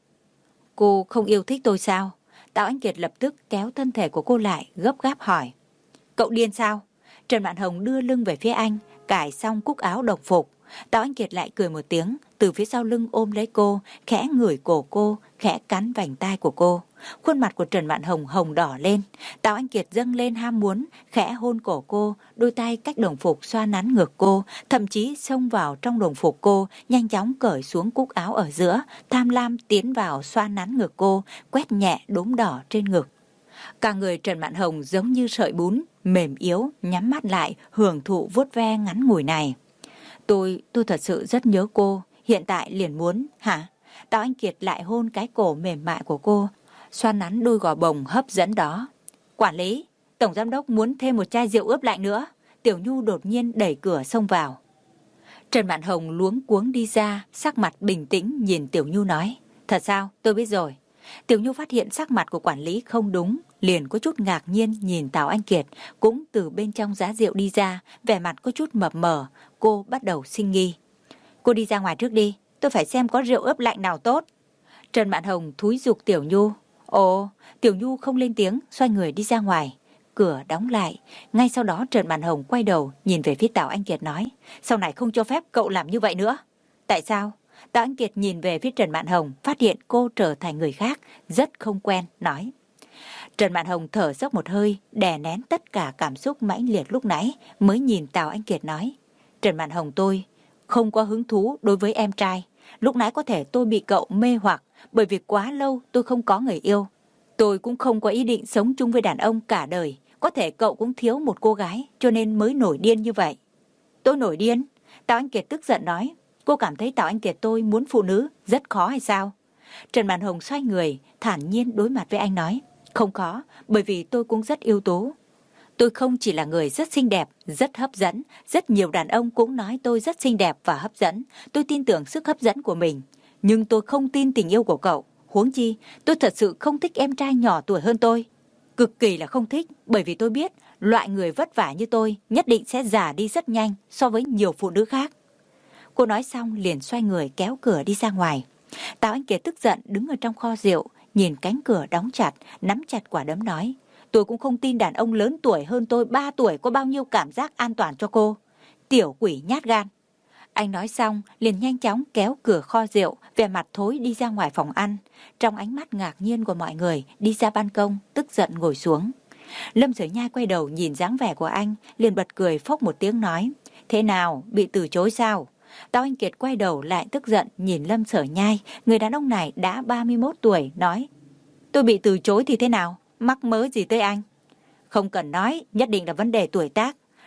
Cô không yêu thích tôi sao? Tào Anh Kiệt lập tức kéo thân thể của cô lại, gấp gáp hỏi. Cậu điên sao? Trần Mạn Hồng đưa lưng về phía anh, cài xong cúc áo đồng phục. Tào Anh Kiệt lại cười một tiếng, từ phía sau lưng ôm lấy cô, khẽ ngửi cổ cô, khẽ cắn vành tai của cô. Khuôn mặt của Trần Mạn Hồng hồng đỏ lên. Tào Anh Kiệt dâng lên ham muốn, khẽ hôn cổ cô, đôi tay cách đồng phục xoa nắn ngực cô, thậm chí xông vào trong đồng phục cô, nhanh chóng cởi xuống cúc áo ở giữa, tham lam tiến vào xoa nắn ngực cô, quét nhẹ đốm đỏ trên ngực. Cả người Trần Mạn Hồng giống như sợi bún, mềm yếu, nhắm mắt lại, hưởng thụ vuốt ve ngắn ngủi này. Tôi, tôi thật sự rất nhớ cô, hiện tại liền muốn, hả? Tào Anh Kiệt lại hôn cái cổ mềm mại của cô, xoa nắn đôi gò bồng hấp dẫn đó. Quản lý, tổng giám đốc muốn thêm một chai rượu ướp lạnh nữa. Tiểu Nhu đột nhiên đẩy cửa xông vào. Trần Mạn Hồng luống cuống đi ra, sắc mặt bình tĩnh nhìn Tiểu Nhu nói. Thật sao, tôi biết rồi. Tiểu Nhu phát hiện sắc mặt của quản lý không đúng, liền có chút ngạc nhiên nhìn Tào Anh Kiệt, cũng từ bên trong giá rượu đi ra, vẻ mặt có chút mập mờ, cô bắt đầu sinh nghi. Cô đi ra ngoài trước đi, tôi phải xem có rượu ướp lạnh nào tốt. Trần Mạn Hồng thúi giục Tiểu Nhu. Ồ, Tiểu Nhu không lên tiếng, xoay người đi ra ngoài. Cửa đóng lại, ngay sau đó Trần Mạn Hồng quay đầu nhìn về phía Tào Anh Kiệt nói. Sau này không cho phép cậu làm như vậy nữa. Tại sao? Tào Anh Kiệt nhìn về phía Trần Mạn Hồng, phát hiện cô trở thành người khác, rất không quen, nói. Trần Mạn Hồng thở dốc một hơi, đè nén tất cả cảm xúc mãnh liệt lúc nãy, mới nhìn Tào Anh Kiệt nói. Trần Mạn Hồng, tôi không có hứng thú đối với em trai. Lúc nãy có thể tôi bị cậu mê hoặc, bởi vì quá lâu tôi không có người yêu. Tôi cũng không có ý định sống chung với đàn ông cả đời. Có thể cậu cũng thiếu một cô gái, cho nên mới nổi điên như vậy. Tôi nổi điên? Tào Anh Kiệt tức giận nói. Cô cảm thấy Tào Anh Kiệt tôi muốn phụ nữ rất khó hay sao? Trần Mạn Hồng xoay người, thản nhiên đối mặt với anh nói. Không khó, bởi vì tôi cũng rất ưu tú. Tôi không chỉ là người rất xinh đẹp, rất hấp dẫn. Rất nhiều đàn ông cũng nói tôi rất xinh đẹp và hấp dẫn. Tôi tin tưởng sức hấp dẫn của mình. Nhưng tôi không tin tình yêu của cậu. Huống chi, tôi thật sự không thích em trai nhỏ tuổi hơn tôi. Cực kỳ là không thích, bởi vì tôi biết loại người vất vả như tôi nhất định sẽ già đi rất nhanh so với nhiều phụ nữ khác. Cô nói xong liền xoay người kéo cửa đi ra ngoài. Tào Anh Kiệt tức giận đứng ở trong kho rượu, nhìn cánh cửa đóng chặt, nắm chặt quả đấm nói. Tôi cũng không tin đàn ông lớn tuổi hơn tôi ba tuổi có bao nhiêu cảm giác an toàn cho cô. Tiểu quỷ nhát gan. Anh nói xong liền nhanh chóng kéo cửa kho rượu, vẻ mặt thối đi ra ngoài phòng ăn. Trong ánh mắt ngạc nhiên của mọi người, đi ra ban công, tức giận ngồi xuống. Lâm Sở Nhai quay đầu nhìn dáng vẻ của anh, liền bật cười phốc một tiếng nói. Thế nào, bị từ chối sao? Tào Anh Kiệt quay đầu lại tức giận nhìn Lâm Sở Nhai, người đàn ông này đã ba mươi mốt tuổi, nói. Tôi bị từ chối thì thế nào? Mắc mớ gì tới anh? Không cần nói, nhất định là vấn đề tuổi tác.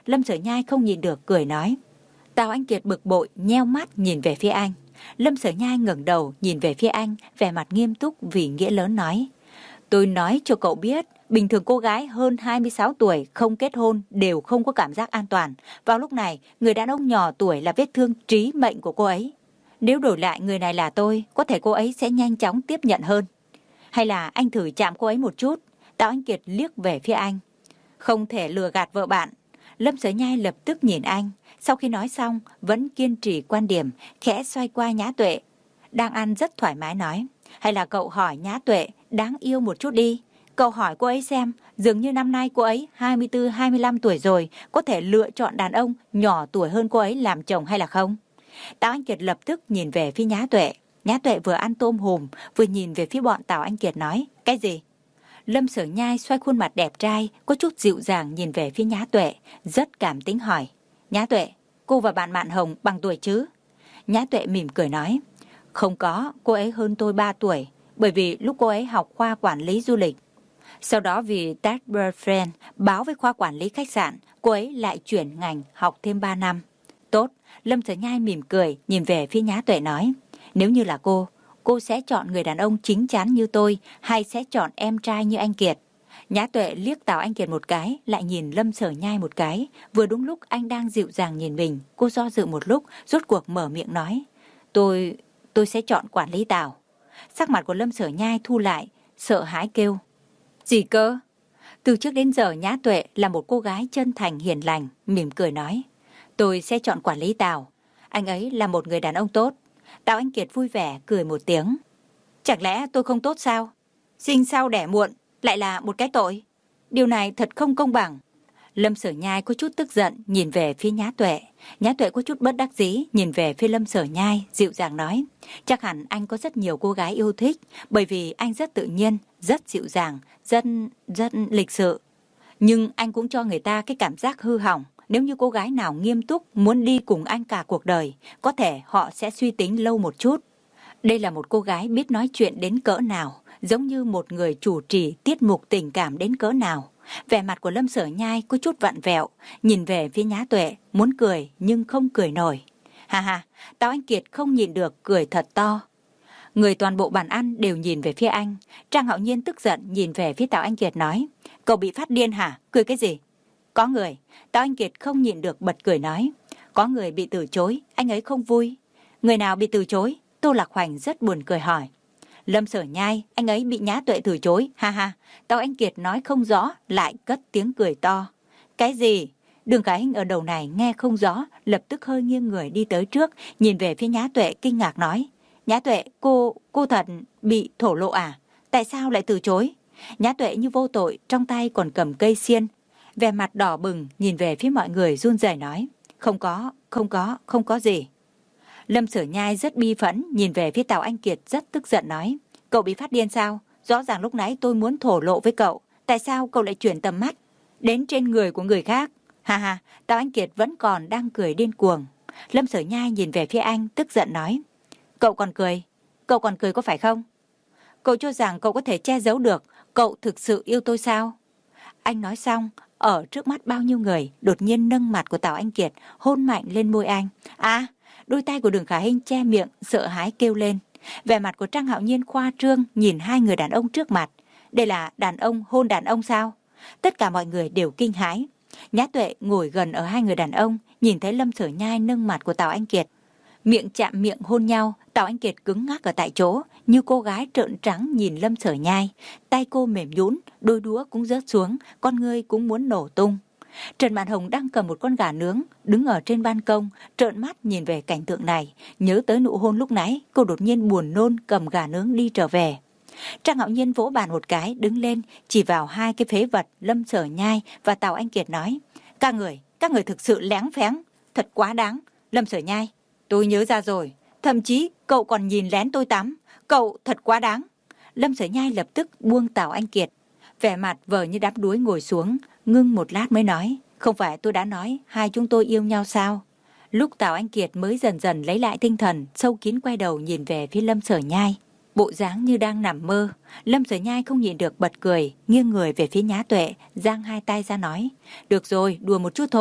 Lâm Sở Nhai không nhìn được cười nói. Tào Anh Kiệt bực bội nheo mắt nhìn về phía anh. Lâm Sở Nhai ngẩng đầu nhìn về phía anh, vẻ mặt nghiêm túc vì nghĩa lớn nói. Tôi nói cho cậu biết, bình thường cô gái hơn hai mươi sáu tuổi không kết hôn đều không có cảm giác an toàn. Vào lúc này, người đàn ông nhỏ tuổi là vết thương trí mệnh của cô ấy. Nếu đổi lại người này là tôi, có thể cô ấy sẽ nhanh chóng tiếp nhận hơn. Hay là anh thử chạm cô ấy một chút. Tào Anh Kiệt liếc về phía anh. Không thể lừa gạt vợ bạn. Lâm Sở Nhai lập tức nhìn anh. Sau khi nói xong, vẫn kiên trì quan điểm, khẽ xoay qua Nhã Tuệ. Đang ăn rất thoải mái nói. Hay là cậu hỏi Nhã Tuệ, đáng yêu một chút đi. Cậu hỏi cô ấy xem, dường như năm nay cô ấy hai mươi tư hai mươi lăm tuổi rồi, có thể lựa chọn đàn ông nhỏ tuổi hơn cô ấy làm chồng hay là không? Tào Anh Kiệt lập tức nhìn về phía Nhã Tuệ. Nhã Tuệ vừa ăn tôm hùm, vừa nhìn về phía bọn Tào Anh Kiệt nói. Cái gì? Lâm Sở Nhai xoay khuôn mặt đẹp trai, có chút dịu dàng nhìn về phía Nhã Tuệ, rất cảm tính hỏi. Nhã Tuệ, cô và bạn Mạn Hồng bằng tuổi chứ? Nhã Tuệ mỉm cười nói. Không có, cô ấy hơn tôi ba tuổi, bởi vì lúc cô ấy học khoa quản lý du lịch. Sau đó vì Test Boyfriend báo với khoa quản lý khách sạn, cô ấy lại chuyển ngành học thêm ba năm. Tốt, Lâm Sở Nhai mỉm cười nhìn về phía Nhã Tuệ nói. Nếu như là cô, cô sẽ chọn người đàn ông chính chắn như tôi hay sẽ chọn em trai như anh Kiệt? Nhã Tuệ liếc Tào Anh Kiệt một cái, lại nhìn Lâm Sở Nhai một cái. Vừa đúng lúc anh đang dịu dàng nhìn mình, cô do dự một lúc, rốt cuộc mở miệng nói. Tôi, tôi sẽ chọn quản lý Tào. Sắc mặt của Lâm Sở Nhai thu lại, sợ hãi kêu. Gì cơ? Từ trước đến giờ Nhã Tuệ là một cô gái chân thành hiền lành, mỉm cười nói. Tôi sẽ chọn quản lý Tào. Anh ấy là một người đàn ông tốt. Tào Anh Kiệt vui vẻ cười một tiếng. Chẳng lẽ tôi không tốt sao? Sinh sau đẻ muộn lại là một cái tội. Điều này thật không công bằng. Lâm Sở Nhai có chút tức giận nhìn về phía Nhã Tuệ. Nhã Tuệ có chút bất đắc dĩ nhìn về phía Lâm Sở Nhai, dịu dàng nói. Chắc hẳn anh có rất nhiều cô gái yêu thích, bởi vì anh rất tự nhiên, rất dịu dàng, rất, rất lịch sự. Nhưng anh cũng cho người ta cái cảm giác hư hỏng. Nếu như cô gái nào nghiêm túc muốn đi cùng anh cả cuộc đời, có thể họ sẽ suy tính lâu một chút. Đây là một cô gái biết nói chuyện đến cỡ nào, giống như một người chủ trì tiết mục tình cảm đến cỡ nào. Vẻ mặt của Lâm Sở Nhai có chút vặn vẹo, nhìn về phía Nhã Tuệ, muốn cười nhưng không cười nổi. Ha ha, Tào Anh Kiệt không nhịn được cười thật to. Người toàn bộ bàn ăn đều nhìn về phía anh. Trang Hạo Nhiên tức giận nhìn về phía Tào Anh Kiệt nói. Cậu bị phát điên hả? Cười cái gì? Có người. Tào Anh Kiệt không nhịn được bật cười nói. Có người bị từ chối, anh ấy không vui. Người nào bị từ chối? Tô Lạc Hoành rất buồn cười hỏi. Lâm Sở Nhai, anh ấy bị Nhã Tuệ từ chối, ha ha. Tào Anh Kiệt nói không rõ, lại cất tiếng cười to. Cái gì? Đường Khải Hinh ở đầu này nghe không rõ, lập tức hơi nghiêng người đi tới trước, nhìn về phía Nhã Tuệ kinh ngạc nói. Nhã Tuệ, cô, cô thật bị thổ lộ à? Tại sao lại từ chối? Nhã Tuệ như vô tội, trong tay còn cầm cây xiên. Vẻ mặt đỏ bừng, nhìn về phía mọi người run rẩy nói. Không có, không có, không có gì. Lâm Sở Nhai rất bi phẫn, nhìn về phía Tào Anh Kiệt rất tức giận nói. Cậu bị phát điên sao? Rõ ràng lúc nãy tôi muốn thổ lộ với cậu. Tại sao cậu lại chuyển tầm mắt đến trên người của người khác? Ha ha, Tào Anh Kiệt vẫn còn đang cười điên cuồng. Lâm Sở Nhai nhìn về phía anh, tức giận nói. Cậu còn cười? Cậu còn cười có phải không? Cậu cho rằng cậu có thể che giấu được cậu thực sự yêu tôi sao? Anh nói xong, ở trước mắt bao nhiêu người, đột nhiên nâng mặt của Tào Anh Kiệt, hôn mạnh lên môi anh. À, đôi tay của Đường Khả Hinh che miệng, sợ hãi kêu lên. Vẻ mặt của Trang Hạo Nhiên khoa trương nhìn hai người đàn ông trước mặt. Đây là đàn ông hôn đàn ông sao? Tất cả mọi người đều kinh hãi. Nhã Tuệ ngồi gần ở hai người đàn ông, nhìn thấy Lâm Sở Nhai nâng mặt của Tào Anh Kiệt. Miệng chạm miệng hôn nhau, Tào Anh Kiệt cứng ngắc ở tại chỗ, như cô gái trợn trắng nhìn Lâm Sở Nhai. Tay cô mềm nhũn, đôi đũa cũng rớt xuống, con ngươi cũng muốn nổ tung. Trần Mạn Hồng đang cầm một con gà nướng, đứng ở trên ban công, trợn mắt nhìn về cảnh tượng này. Nhớ tới nụ hôn lúc nãy, cô đột nhiên buồn nôn cầm gà nướng đi trở về. Trang Hạo Nhiên vỗ bàn một cái, đứng lên, chỉ vào hai cái phế vật Lâm Sở Nhai và Tào Anh Kiệt nói. Các người, các người thực sự léng phéng, thật quá đáng. Lâm Sở Nhai, tôi nhớ ra rồi, thậm chí cậu còn nhìn lén tôi tắm, cậu thật quá đáng. Lâm Sở Nhai lập tức buông Tào Anh Kiệt, vẻ mặt vờ như đám đuối ngồi xuống, ngưng một lát mới nói, không phải tôi đã nói hai chúng tôi yêu nhau sao? Lúc Tào Anh Kiệt mới dần dần lấy lại tinh thần, sâu kín quay đầu nhìn về phía Lâm Sở Nhai, bộ dáng như đang nằm mơ. Lâm Sở Nhai không nhịn được bật cười, nghiêng người về phía Nhã Tuệ, giang hai tay ra nói, được rồi, đùa một chút thôi.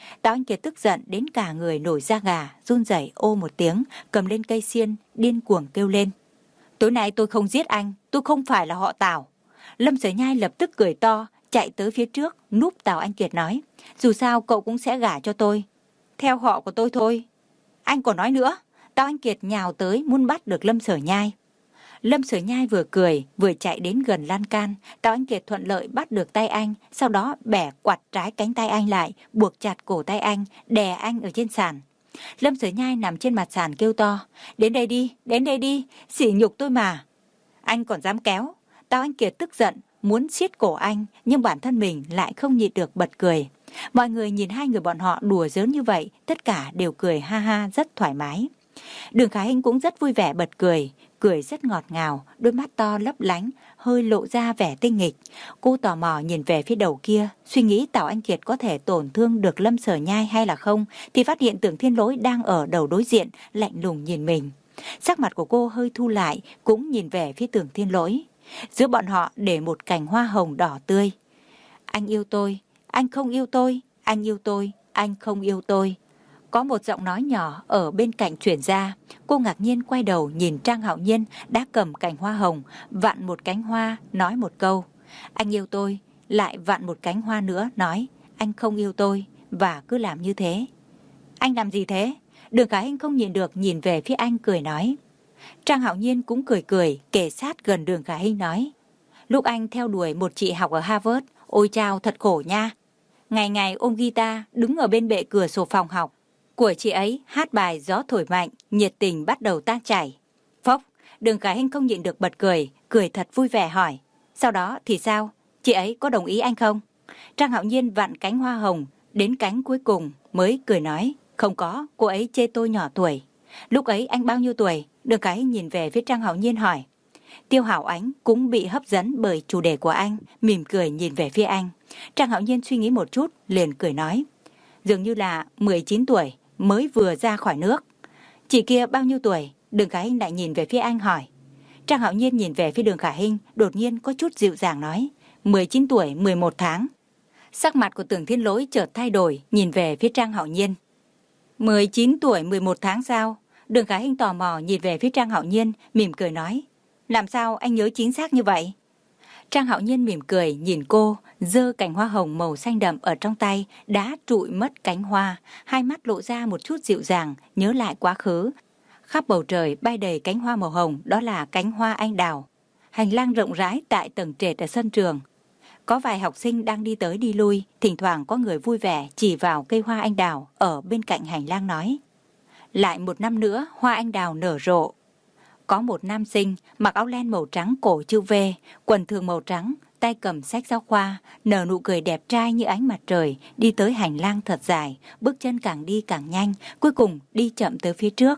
Tào Anh Kiệt tức giận đến cả người nổi da gà, run rẩy ô một tiếng, cầm lên cây xiên, điên cuồng kêu lên. Tối nay tôi không giết anh, tôi không phải là họ Tào. Lâm Sở Nhai lập tức cười to, chạy tới phía trước, núp Tào Anh Kiệt nói. Dù sao cậu cũng sẽ gả cho tôi. Theo họ của tôi thôi. Anh còn nói nữa. Tào Anh Kiệt nhào tới muốn bắt được Lâm Sở Nhai. Lâm Sở Nhai vừa cười, vừa chạy đến gần lan can. Tào Anh Kiệt thuận lợi bắt được tay anh, sau đó bẻ quặt trái cánh tay anh lại, buộc chặt cổ tay anh, đè anh ở trên sàn. Lâm Sở Nhai nằm trên mặt sàn kêu to. Đến đây đi, đến đây đi, sỉ nhục tôi mà. Anh còn dám kéo. Tào Anh Kiệt tức giận, muốn siết cổ anh, nhưng bản thân mình lại không nhịn được bật cười. Mọi người nhìn hai người bọn họ đùa giỡn như vậy, tất cả đều cười ha ha rất thoải mái. Đường Khả Hinh cũng rất vui vẻ bật cười, cười rất ngọt ngào, đôi mắt to lấp lánh, hơi lộ ra vẻ tinh nghịch. Cô tò mò nhìn về phía đầu kia, suy nghĩ Tào Anh Kiệt có thể tổn thương được Lâm Sở Nhai hay là không, thì phát hiện Tưởng Thiên Lỗi đang ở đầu đối diện, lạnh lùng nhìn mình. Sắc mặt của cô hơi thu lại, cũng nhìn về phía Tưởng Thiên Lỗi. Giữa bọn họ để một cành hoa hồng đỏ tươi. Anh yêu tôi, anh không yêu tôi, anh yêu tôi, anh không yêu tôi. Có một giọng nói nhỏ ở bên cạnh truyền ra. Cô ngạc nhiên quay đầu nhìn Trang Hạo Nhiên đã cầm cành hoa hồng, vặn một cánh hoa, nói một câu. Anh yêu tôi, lại vặn một cánh hoa nữa, nói anh không yêu tôi, và cứ làm như thế. Anh làm gì thế? Đường Khả Hinh không nhìn được, nhìn về phía anh cười nói. Trang Hạo Nhiên cũng cười cười, kề sát gần Đường Khả Hinh nói. Lúc anh theo đuổi một chị học ở Harvard, ôi chao thật khổ nha. Ngày ngày ôm guitar, đứng ở bên bệ cửa sổ phòng học của chị ấy, hát bài Gió thổi mạnh, nhiệt tình bắt đầu tan chảy. Phốc, Đường Khả Hinh không nhịn được bật cười, cười thật vui vẻ hỏi. Sau đó thì sao? Chị ấy có đồng ý anh không? Trang Hạo Nhiên vặn cánh hoa hồng, đến cánh cuối cùng mới cười nói. Không có, cô ấy chê tôi nhỏ tuổi. Lúc ấy anh bao nhiêu tuổi? Đường Khả Hinh nhìn về phía Trang Hạo Nhiên hỏi. Tiêu Hảo Ánh cũng bị hấp dẫn bởi chủ đề của anh, mỉm cười nhìn về phía anh. Trang Hạo Nhiên suy nghĩ một chút, liền cười nói. Dường như là mười chín tuổi, mới vừa ra khỏi nước. Chị kia bao nhiêu tuổi? Đường Khả Hinh lại nhìn về phía anh hỏi. Trang Hạo Nhiên nhìn về phía Đường Khả Hinh, đột nhiên có chút dịu dàng nói. mười chín tuổi, mười một tháng. Sắc mặt của Tưởng Thiên Lỗi chợt thay đổi, nhìn về phía Trang Hạo Nhiên. mười chín tuổi, mười một tháng sao? Đường Khả Hinh tò mò nhìn về phía Trang Hạo Nhiên, mỉm cười nói. Làm sao anh nhớ chính xác như vậy? Trang Hạo Nhiên mỉm cười nhìn cô, giơ cành hoa hồng màu xanh đậm ở trong tay, đã trụi mất cánh hoa, hai mắt lộ ra một chút dịu dàng, nhớ lại quá khứ. Khắp bầu trời bay đầy cánh hoa màu hồng, đó là cánh hoa anh đào. Hành lang rộng rãi tại tầng trệt ở sân trường. Có vài học sinh đang đi tới đi lui, thỉnh thoảng có người vui vẻ chỉ vào cây hoa anh đào ở bên cạnh hành lang nói. Lại một năm nữa, hoa anh đào nở rộ. Có một nam sinh mặc áo len màu trắng cổ chữ V, quần thường màu trắng, tay cầm sách giáo khoa, nở nụ cười đẹp trai như ánh mặt trời, đi tới hành lang thật dài, bước chân càng đi càng nhanh, cuối cùng đi chậm tới phía trước.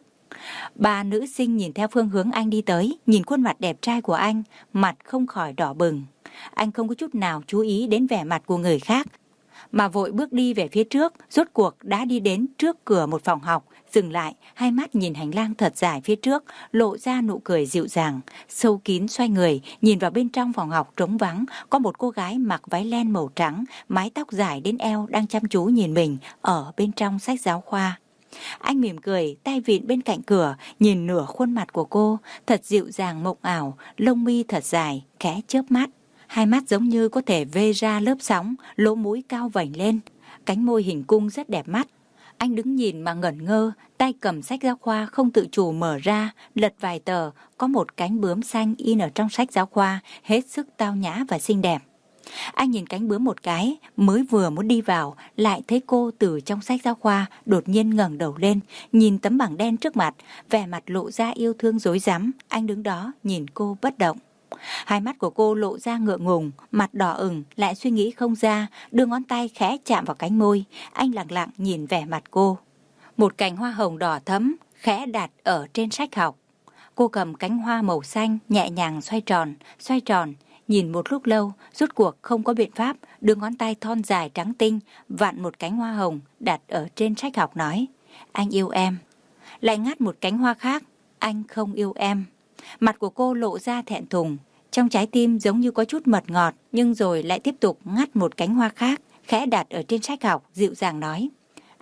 Ba nữ sinh nhìn theo phương hướng anh đi tới, nhìn khuôn mặt đẹp trai của anh, mặt không khỏi đỏ bừng. Anh không có chút nào chú ý đến vẻ mặt của người khác, mà vội bước đi về phía trước, rốt cuộc đã đi đến trước cửa một phòng học, dừng lại, hai mắt nhìn hành lang thật dài phía trước, lộ ra nụ cười dịu dàng, sâu kín xoay người, nhìn vào bên trong phòng học trống vắng, có một cô gái mặc váy len màu trắng, mái tóc dài đến eo đang chăm chú nhìn mình ở bên trong sách giáo khoa. Anh mỉm cười, tay vịn bên cạnh cửa, nhìn nửa khuôn mặt của cô, thật dịu dàng mộng ảo, lông mi thật dài, khẽ chớp mắt. Hai mắt giống như có thể vê ra lớp sóng, lỗ mũi cao vành lên, cánh môi hình cung rất đẹp mắt. Anh đứng nhìn mà ngẩn ngơ, tay cầm sách giáo khoa không tự chủ mở ra, lật vài tờ, có một cánh bướm xanh in ở trong sách giáo khoa, hết sức tao nhã và xinh đẹp. Anh nhìn cánh bướm một cái, mới vừa muốn đi vào, lại thấy cô từ trong sách giáo khoa đột nhiên ngẩng đầu lên, nhìn tấm bảng đen trước mặt, vẻ mặt lộ ra yêu thương rối rắm. Anh đứng đó nhìn cô bất động. Hai mắt của cô lộ ra ngượng ngùng, mặt đỏ ửng, lại suy nghĩ không ra, đưa ngón tay khẽ chạm vào cánh môi. Anh lặng lặng nhìn vẻ mặt cô. Một cành hoa hồng đỏ thẫm khẽ đặt ở trên sách học. Cô cầm cánh hoa màu xanh, nhẹ nhàng xoay tròn, xoay tròn, nhìn một lúc lâu, rốt cuộc không có biện pháp, đưa ngón tay thon dài trắng tinh, vặn một cánh hoa hồng đặt ở trên sách học nói, anh yêu em. Lại ngắt một cánh hoa khác, anh không yêu em. Mặt của cô lộ ra thẹn thùng, trong trái tim giống như có chút mật ngọt, nhưng rồi lại tiếp tục ngắt một cánh hoa khác, khẽ đặt ở trên sách học, dịu dàng nói,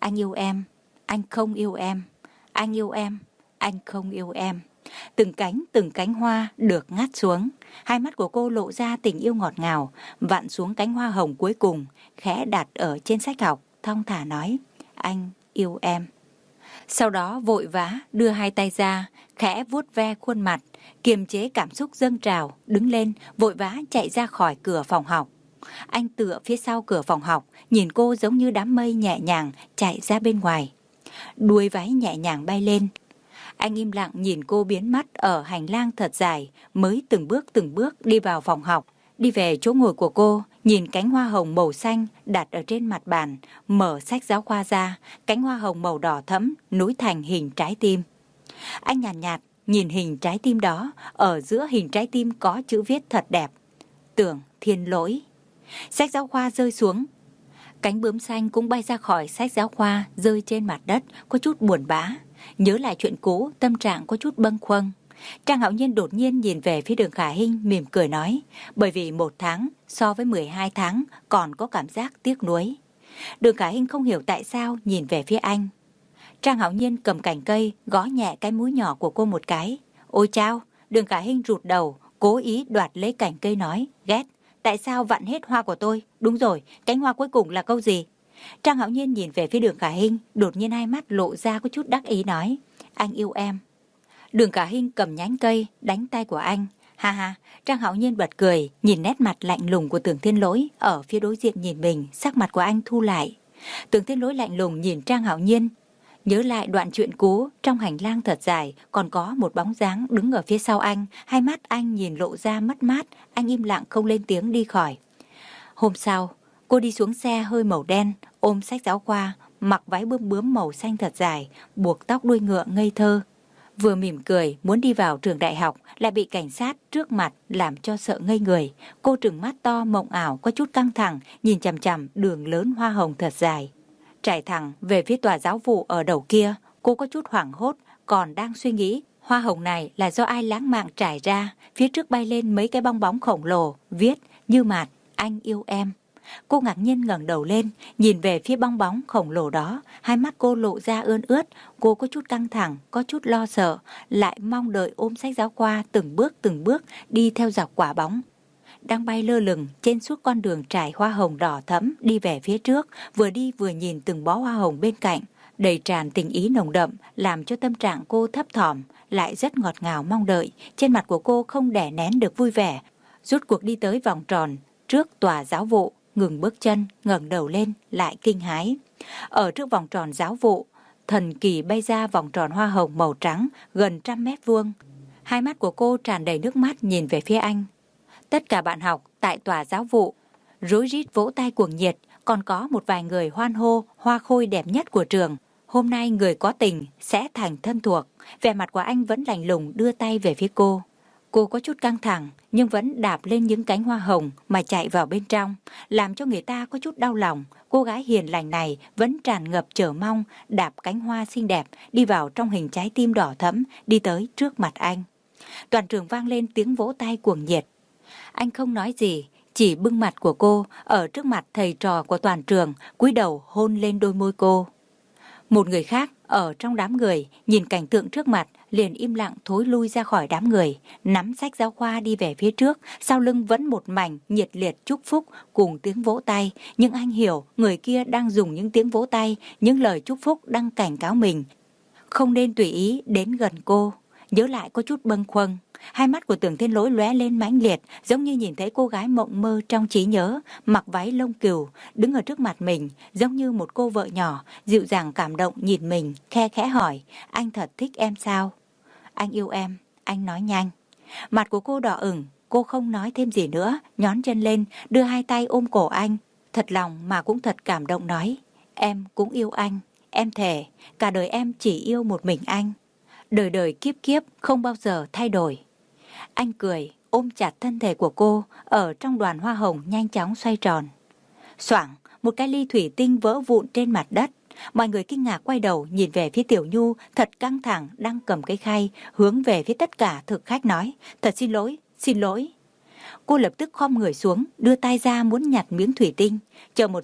Anh yêu em, anh không yêu em, anh yêu em, anh không yêu em. Từng cánh từng cánh hoa được ngắt xuống. Hai mắt của cô lộ ra tình yêu ngọt ngào, vặn xuống cánh hoa hồng cuối cùng, khẽ đặt ở trên sách học, thong thả nói, anh yêu em. Sau đó vội vã đưa hai tay ra, khẽ vuốt ve khuôn mặt, kiềm chế cảm xúc dâng trào, đứng lên, vội vã chạy ra khỏi cửa phòng học. Anh tựa phía sau cửa phòng học, nhìn cô giống như đám mây nhẹ nhàng chạy ra bên ngoài. Đuôi váy nhẹ nhàng bay lên. Anh im lặng nhìn cô biến mất ở hành lang thật dài, mới từng bước từng bước đi vào phòng học, đi về chỗ ngồi của cô, nhìn cánh hoa hồng màu xanh đặt ở trên mặt bàn, mở sách giáo khoa ra, cánh hoa hồng màu đỏ thẫm nối thành hình trái tim. Anh nhàn nhạt, nhạt nhìn hình trái tim đó, ở giữa hình trái tim có chữ viết thật đẹp, Tưởng Thiên Lỗi. Sách giáo khoa rơi xuống. Cánh bướm xanh cũng bay ra khỏi sách giáo khoa, rơi trên mặt đất, có chút buồn bã. Nhớ lại chuyện cũ, tâm trạng có chút bâng khuâng. Trang Hạo Nhiên đột nhiên nhìn về phía Đường Khả Hinh, mỉm cười nói, bởi vì một tháng so với mười hai tháng còn có cảm giác tiếc nuối. Đường Khả Hinh không hiểu tại sao nhìn về phía anh. Trang Hạo Nhiên cầm cành cây, gõ nhẹ cái mũi nhỏ của cô một cái. Ôi chao! Đường Khả Hinh rụt đầu, cố ý đoạt lấy cành cây nói, ghét. Tại sao vặn hết hoa của tôi? Đúng rồi, cánh hoa cuối cùng là câu gì? Trang Hạo Nhiên nhìn về phía Đường Khả Hinh, đột nhiên hai mắt lộ ra có chút đắc ý nói, anh yêu em. Đường Khả Hinh cầm nhánh cây, đánh tay của anh. Ha ha, Trang Hạo Nhiên bật cười, nhìn nét mặt lạnh lùng của Tưởng Thiên Lỗi ở phía đối diện nhìn mình, sắc mặt của anh thu lại. Tưởng Thiên Lỗi lạnh lùng nhìn Trang Hạo Nhiên, nhớ lại đoạn chuyện cũ, trong hành lang thật dài, còn có một bóng dáng đứng ở phía sau anh, hai mắt anh nhìn lộ ra mất mát, anh im lặng không lên tiếng đi khỏi. Hôm sau, cô đi xuống xe hơi màu đen, ôm sách giáo khoa, mặc váy bướm bướm màu xanh thật dài, buộc tóc đuôi ngựa ngây thơ. Vừa mỉm cười muốn đi vào trường đại học, lại bị cảnh sát trước mặt làm cho sợ ngây người. Cô trừng mắt to mộng ảo, có chút căng thẳng, nhìn chằm chằm đường lớn hoa hồng thật dài. Trải thẳng về phía tòa giáo vụ ở đầu kia, cô có chút hoảng hốt, còn đang suy nghĩ hoa hồng này là do ai lãng mạn trải ra. Phía trước bay lên mấy cái bong bóng khổng lồ, viết Như Mạt, anh yêu em. Cô ngạc nhiên ngẩng đầu lên, nhìn về phía bong bóng khổng lồ đó, hai mắt cô lộ ra ươn ướt, cô có chút căng thẳng, có chút lo sợ, lại mong đợi ôm sách giáo khoa từng bước từng bước đi theo dọc quả bóng. Đang bay lơ lửng trên suốt con đường trải hoa hồng đỏ thẫm đi về phía trước, vừa đi vừa nhìn từng bó hoa hồng bên cạnh, đầy tràn tình ý nồng đậm, làm cho tâm trạng cô thấp thỏm, lại rất ngọt ngào mong đợi. Trên mặt của cô không đè nén được vui vẻ, rút cuộc đi tới vòng tròn trước tòa giáo vụ, ngừng bước chân, ngẩng đầu lên, lại kinh hãi. Ở trước vòng tròn giáo vụ, thần kỳ bay ra vòng tròn hoa hồng màu trắng gần trăm mét vuông. Hai mắt của cô tràn đầy nước mắt nhìn về phía anh. Tất cả bạn học tại tòa giáo vụ rối rít vỗ tay cuồng nhiệt, còn có một vài người hoan hô hoa khôi đẹp nhất của trường. Hôm nay người có tình sẽ thành thân thuộc. Vẻ mặt của anh vẫn lạnh lùng đưa tay về phía cô. Cô có chút căng thẳng nhưng vẫn đạp lên những cánh hoa hồng mà chạy vào bên trong, làm cho người ta có chút đau lòng. Cô gái hiền lành này vẫn tràn ngập chờ mong, đạp cánh hoa xinh đẹp đi vào trong hình trái tim đỏ thẫm, đi tới trước mặt anh. Toàn trường vang lên tiếng vỗ tay cuồng nhiệt. Anh không nói gì, chỉ bưng mặt của cô ở trước mặt thầy trò của toàn trường, cúi đầu hôn lên đôi môi cô. Một người khác ở trong đám người nhìn cảnh tượng trước mặt liền im lặng thối lui ra khỏi đám người, nắm sách giáo khoa đi về phía trước, sau lưng vẫn một mảnh nhiệt liệt chúc phúc cùng tiếng vỗ tay. Nhưng anh hiểu người kia đang dùng những tiếng vỗ tay, những lời chúc phúc đang cảnh cáo mình không nên tùy ý đến gần cô. Nhớ lại có chút bâng khuâng, hai mắt của Tưởng Thiên Lỗi lóe lên mãnh liệt, giống như nhìn thấy cô gái mộng mơ trong trí nhớ, mặc váy lông cừu, đứng ở trước mặt mình, giống như một cô vợ nhỏ, dịu dàng cảm động nhìn mình, khe khẽ hỏi, anh thật thích em sao? Anh yêu em, anh nói nhanh. Mặt của cô đỏ ửng, cô không nói thêm gì nữa, nhón chân lên, đưa hai tay ôm cổ anh, thật lòng mà cũng thật cảm động nói, em cũng yêu anh, em thề, cả đời em chỉ yêu một mình anh. Đời đời kiếp kiếp không bao giờ thay đổi. Anh cười, ôm chặt thân thể của cô, ở trong đoàn hoa hồng nhanh chóng xoay tròn. Xoảng, một cái ly thủy tinh vỡ vụn trên mặt đất. Mọi người kinh ngạc quay đầu nhìn về phía Tiểu Nhu, thật căng thẳng, đang cầm cái khay, hướng về phía tất cả thực khách nói, thật xin lỗi, xin lỗi. Cô lập tức khom người xuống, đưa tay ra muốn nhặt miếng thủy tinh. Chờ một chút,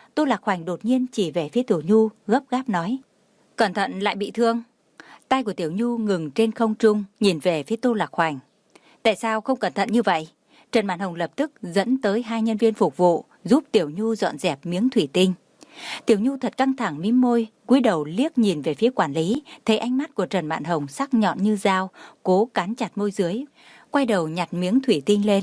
Tô Lạc Hoành đột nhiên chỉ về phía Tiểu Nhu, gấp gáp nói: Cẩn thận lại bị thương. Tay của Tiểu Nhu ngừng trên không trung, nhìn về phía Tô Lạc Hoành. Tại sao không cẩn thận như vậy? Trần Mạn Hồng lập tức dẫn tới hai nhân viên phục vụ, giúp Tiểu Nhu dọn dẹp miếng thủy tinh. Tiểu Nhu thật căng thẳng mím môi, cúi đầu liếc nhìn về phía quản lý, thấy ánh mắt của Trần Mạn Hồng sắc nhọn như dao, cố cắn chặt môi dưới, quay đầu nhặt miếng thủy tinh lên.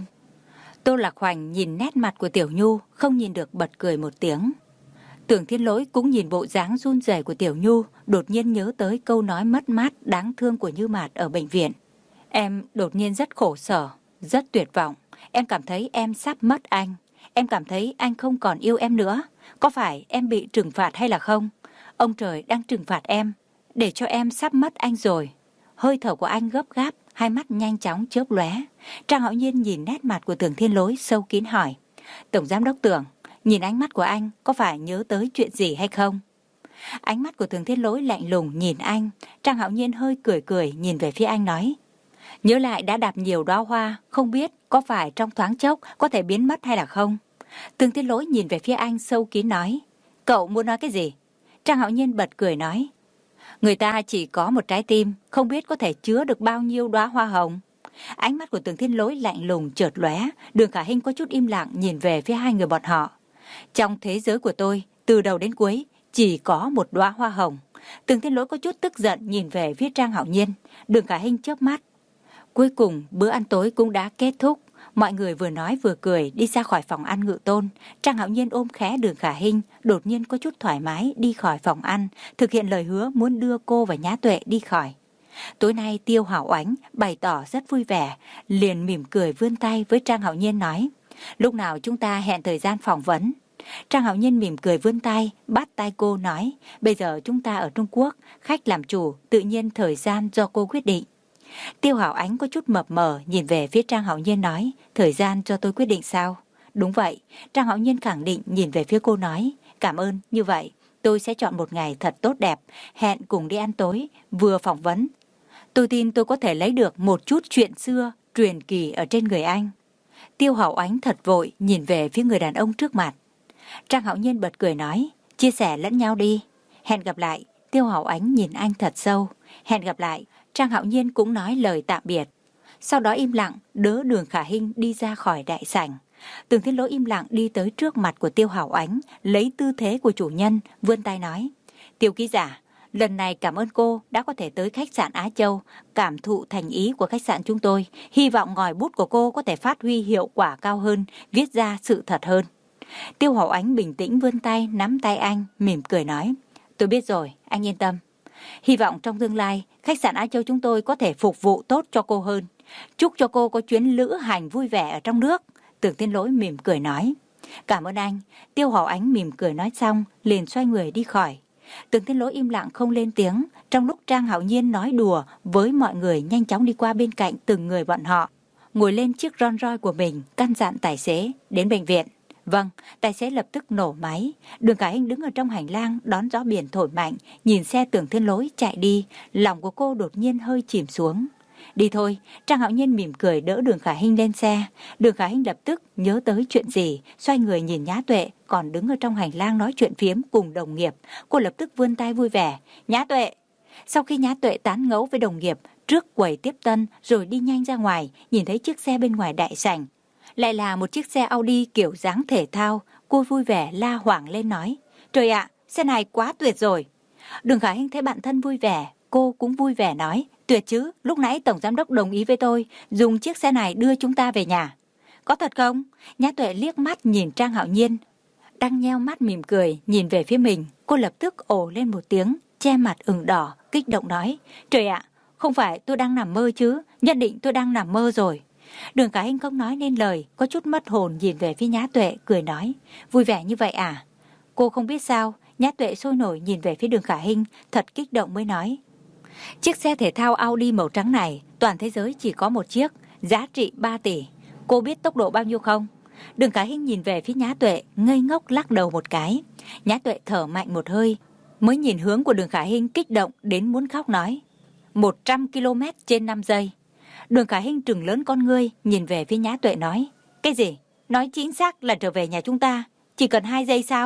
Tô Lạc Hoành nhìn nét mặt của Tiểu Nhu, không nhìn được bật cười một tiếng. Tưởng Thiên Lỗi cũng nhìn bộ dáng run rẩy của Tiểu Nhu, đột nhiên nhớ tới câu nói mất mát đáng thương của Như Mạt ở bệnh viện. Em đột nhiên rất khổ sở, rất tuyệt vọng. Em cảm thấy em sắp mất anh. Em cảm thấy anh không còn yêu em nữa. Có phải em bị trừng phạt hay là không? Ông trời đang trừng phạt em, để cho em sắp mất anh rồi. Hơi thở của anh gấp gáp, hai mắt nhanh chóng chớp lóe. Trang Hạo Nhiên nhìn nét mặt của Tưởng Thiên Lỗi sâu kín hỏi: Tổng giám đốc Tưởng, nhìn ánh mắt của anh có phải nhớ tới chuyện gì hay không? Ánh mắt của Tưởng Thiên Lỗi lạnh lùng nhìn anh. Trang Hạo Nhiên hơi cười cười nhìn về phía anh nói: Nhớ lại đã đạp nhiều đóa hoa, không biết có phải trong thoáng chốc có thể biến mất hay là không? Tưởng Thiên Lỗi nhìn về phía anh sâu kín nói: Cậu muốn nói cái gì? Trang Hạo Nhiên bật cười nói: Người ta chỉ có một trái tim, không biết có thể chứa được bao nhiêu đóa hoa hồng. Ánh mắt của Tưởng Thiên Lỗi lạnh lùng chợt lóe. Đường Khả Hinh có chút im lặng nhìn về phía hai người bọn họ. Trong thế giới của tôi, từ đầu đến cuối chỉ có một đóa hoa hồng. Tưởng Thiên Lỗi có chút tức giận nhìn về phía Trang Hạo Nhiên. Đường Khả Hinh chớp mắt. Cuối cùng bữa ăn tối cũng đã kết thúc. Mọi người vừa nói vừa cười đi ra khỏi phòng ăn Ngự Tôn. Trang Hạo Nhiên ôm khẽ Đường Khả Hinh, đột nhiên có chút thoải mái đi khỏi phòng ăn, thực hiện lời hứa muốn đưa cô và Nhã Tuệ đi khỏi. Tối nay Tiêu Hảo Oánh bày tỏ rất vui vẻ, liền mỉm cười vươn tay với Trang Hạo Nhiên nói: Lúc nào chúng ta hẹn thời gian phỏng vấn? Trang Hạo Nhiên mỉm cười vươn tay, bắt tay cô nói: Bây giờ chúng ta ở Trung Quốc, khách làm chủ, tự nhiên thời gian do cô quyết định. Tiêu Hảo Ánh có chút mập mờ nhìn về phía Trang Hạo Nhiên nói: Thời gian cho tôi quyết định sao? Đúng vậy. Trang Hạo Nhiên khẳng định nhìn về phía cô nói: Cảm ơn, như vậy tôi sẽ chọn một ngày thật tốt đẹp, hẹn cùng đi ăn tối, vừa phỏng vấn. Tôi tin tôi có thể lấy được một chút chuyện xưa, truyền kỳ ở trên người anh. Tiêu Hảo Ánh thật vội nhìn về phía người đàn ông trước mặt. Trang Hạo Nhiên bật cười nói: Chia sẻ lẫn nhau đi. Hẹn gặp lại. Tiêu Hảo Ánh nhìn anh thật sâu. Hẹn gặp lại. Trang Hạo Nhiên cũng nói lời tạm biệt. Sau đó im lặng đỡ Đường Khả Hinh đi ra khỏi đại sảnh. Tưởng Thiên Lỗi im lặng đi tới trước mặt của Tiêu Hảo Ánh, lấy tư thế của chủ nhân, vươn tay nói: Tiêu ký giả, lần này cảm ơn cô đã có thể tới khách sạn Á Châu, cảm thụ thành ý của khách sạn chúng tôi. Hy vọng ngòi bút của cô có thể phát huy hiệu quả cao hơn, viết ra sự thật hơn. Tiêu Hảo Ánh bình tĩnh vươn tay nắm tay anh, mỉm cười nói: Tôi biết rồi, anh yên tâm. Hy vọng trong tương lai khách sạn Á Châu chúng tôi có thể phục vụ tốt cho cô hơn. Chúc cho cô có chuyến lữ hành vui vẻ ở trong nước. Tưởng Thiên Lỗi mỉm cười nói: Cảm ơn anh. Tiêu Hảo Ánh mỉm cười nói xong liền xoay người đi khỏi. Tưởng Thiên Lỗi im lặng không lên tiếng. Trong lúc Trang Hạo Nhiên nói đùa với mọi người, nhanh chóng đi qua bên cạnh từng người bọn họ, ngồi lên chiếc Rolls Royce của mình, căn dặn tài xế đến bệnh viện. Vâng, tài xế lập tức nổ máy. Đường Khả Hinh đứng ở trong hành lang đón gió biển thổi mạnh, nhìn xe Tưởng Thiên Lỗi chạy đi, lòng của cô đột nhiên hơi chìm xuống. Đi thôi. Trang Hạo Nhiên mỉm cười đỡ Đường Khả Hinh lên xe. Đường Khả Hinh lập tức nhớ tới chuyện gì, xoay người nhìn Nhã Tuệ còn đứng ở trong hành lang nói chuyện phiếm cùng đồng nghiệp. Cô lập tức vươn tay vui vẻ: Nhã Tuệ. Sau khi Nhã Tuệ tán ngẫu với đồng nghiệp trước quầy tiếp tân rồi đi nhanh ra ngoài, nhìn thấy chiếc xe bên ngoài đại sảnh, lại là một chiếc xe Audi kiểu dáng thể thao, cô vui vẻ la hoảng lên nói: Trời ạ, xe này quá tuyệt rồi. Đường Khả Hinh thấy bạn thân vui vẻ, cô cũng vui vẻ nói: Tuyệt chứ, lúc nãy tổng giám đốc đồng ý với tôi dùng chiếc xe này đưa chúng ta về nhà. Có thật không? Nhã Tuệ liếc mắt nhìn Trang Hạo Nhiên, đang nheo mắt mỉm cười nhìn về phía mình. Cô lập tức ồ lên một tiếng, che mặt ửng đỏ, kích động nói: Trời ạ, không phải tôi đang nằm mơ chứ, nhất định tôi đang nằm mơ rồi. Đường Khả Hinh không nói nên lời, có chút mất hồn nhìn về phía Nhã Tuệ, cười nói: Vui vẻ như vậy à? Cô không biết sao? Nhã Tuệ sôi nổi nhìn về phía Đường Khả Hinh, thật kích động mới nói: Chiếc xe thể thao Audi màu trắng này, toàn thế giới chỉ có một chiếc, giá trị ba tỷ. Cô biết tốc độ bao nhiêu không? Đường Khả Hinh nhìn về phía Nhã Tuệ, ngây ngốc lắc đầu một cái. Nhã Tuệ thở mạnh một hơi, mới nhìn hướng của Đường Khả Hinh, kích động đến muốn khóc nói: một trăm ki lô mét trên năm giây. Đường Khả Hinh trừng lớn con ngươi, nhìn về phía Nhã Tuệ nói: Cái gì? Nói chính xác là trở về nhà chúng ta, chỉ cần hai giây sao?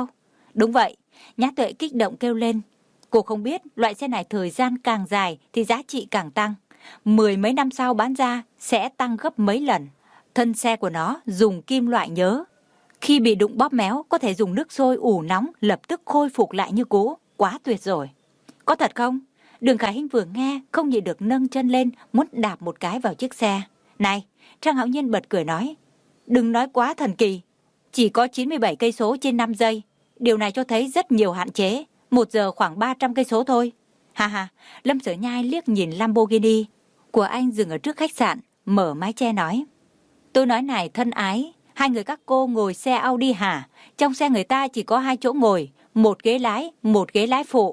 Đúng vậy, Nhã Tuệ kích động kêu lên. Cô không biết loại xe này thời gian càng dài thì giá trị càng tăng. Mười mấy năm sau bán ra sẽ tăng gấp mấy lần. Thân xe của nó dùng kim loại nhớ. Khi bị đụng bóp méo có thể dùng nước sôi ủ nóng lập tức khôi phục lại như cũ. Quá tuyệt rồi. Có thật không? Đường Khải Hinh vừa nghe không nhịn được nâng chân lên muốn đạp một cái vào chiếc xe. Này, Trang Hạo Nhiên bật cười nói. Đừng nói quá thần kỳ. Chỉ có chín mươi bảy cây số trên năm giây. Điều này cho thấy rất nhiều hạn chế. Một giờ khoảng ba trăm cây số thôi. Ha ha, Lâm Sở Nhai liếc nhìn Lamborghini của anh dừng ở trước khách sạn, mở mái che nói. Tôi nói này thân ái, hai người các cô ngồi xe Audi hả? Trong xe người ta chỉ có hai chỗ ngồi, một ghế lái, một ghế lái phụ.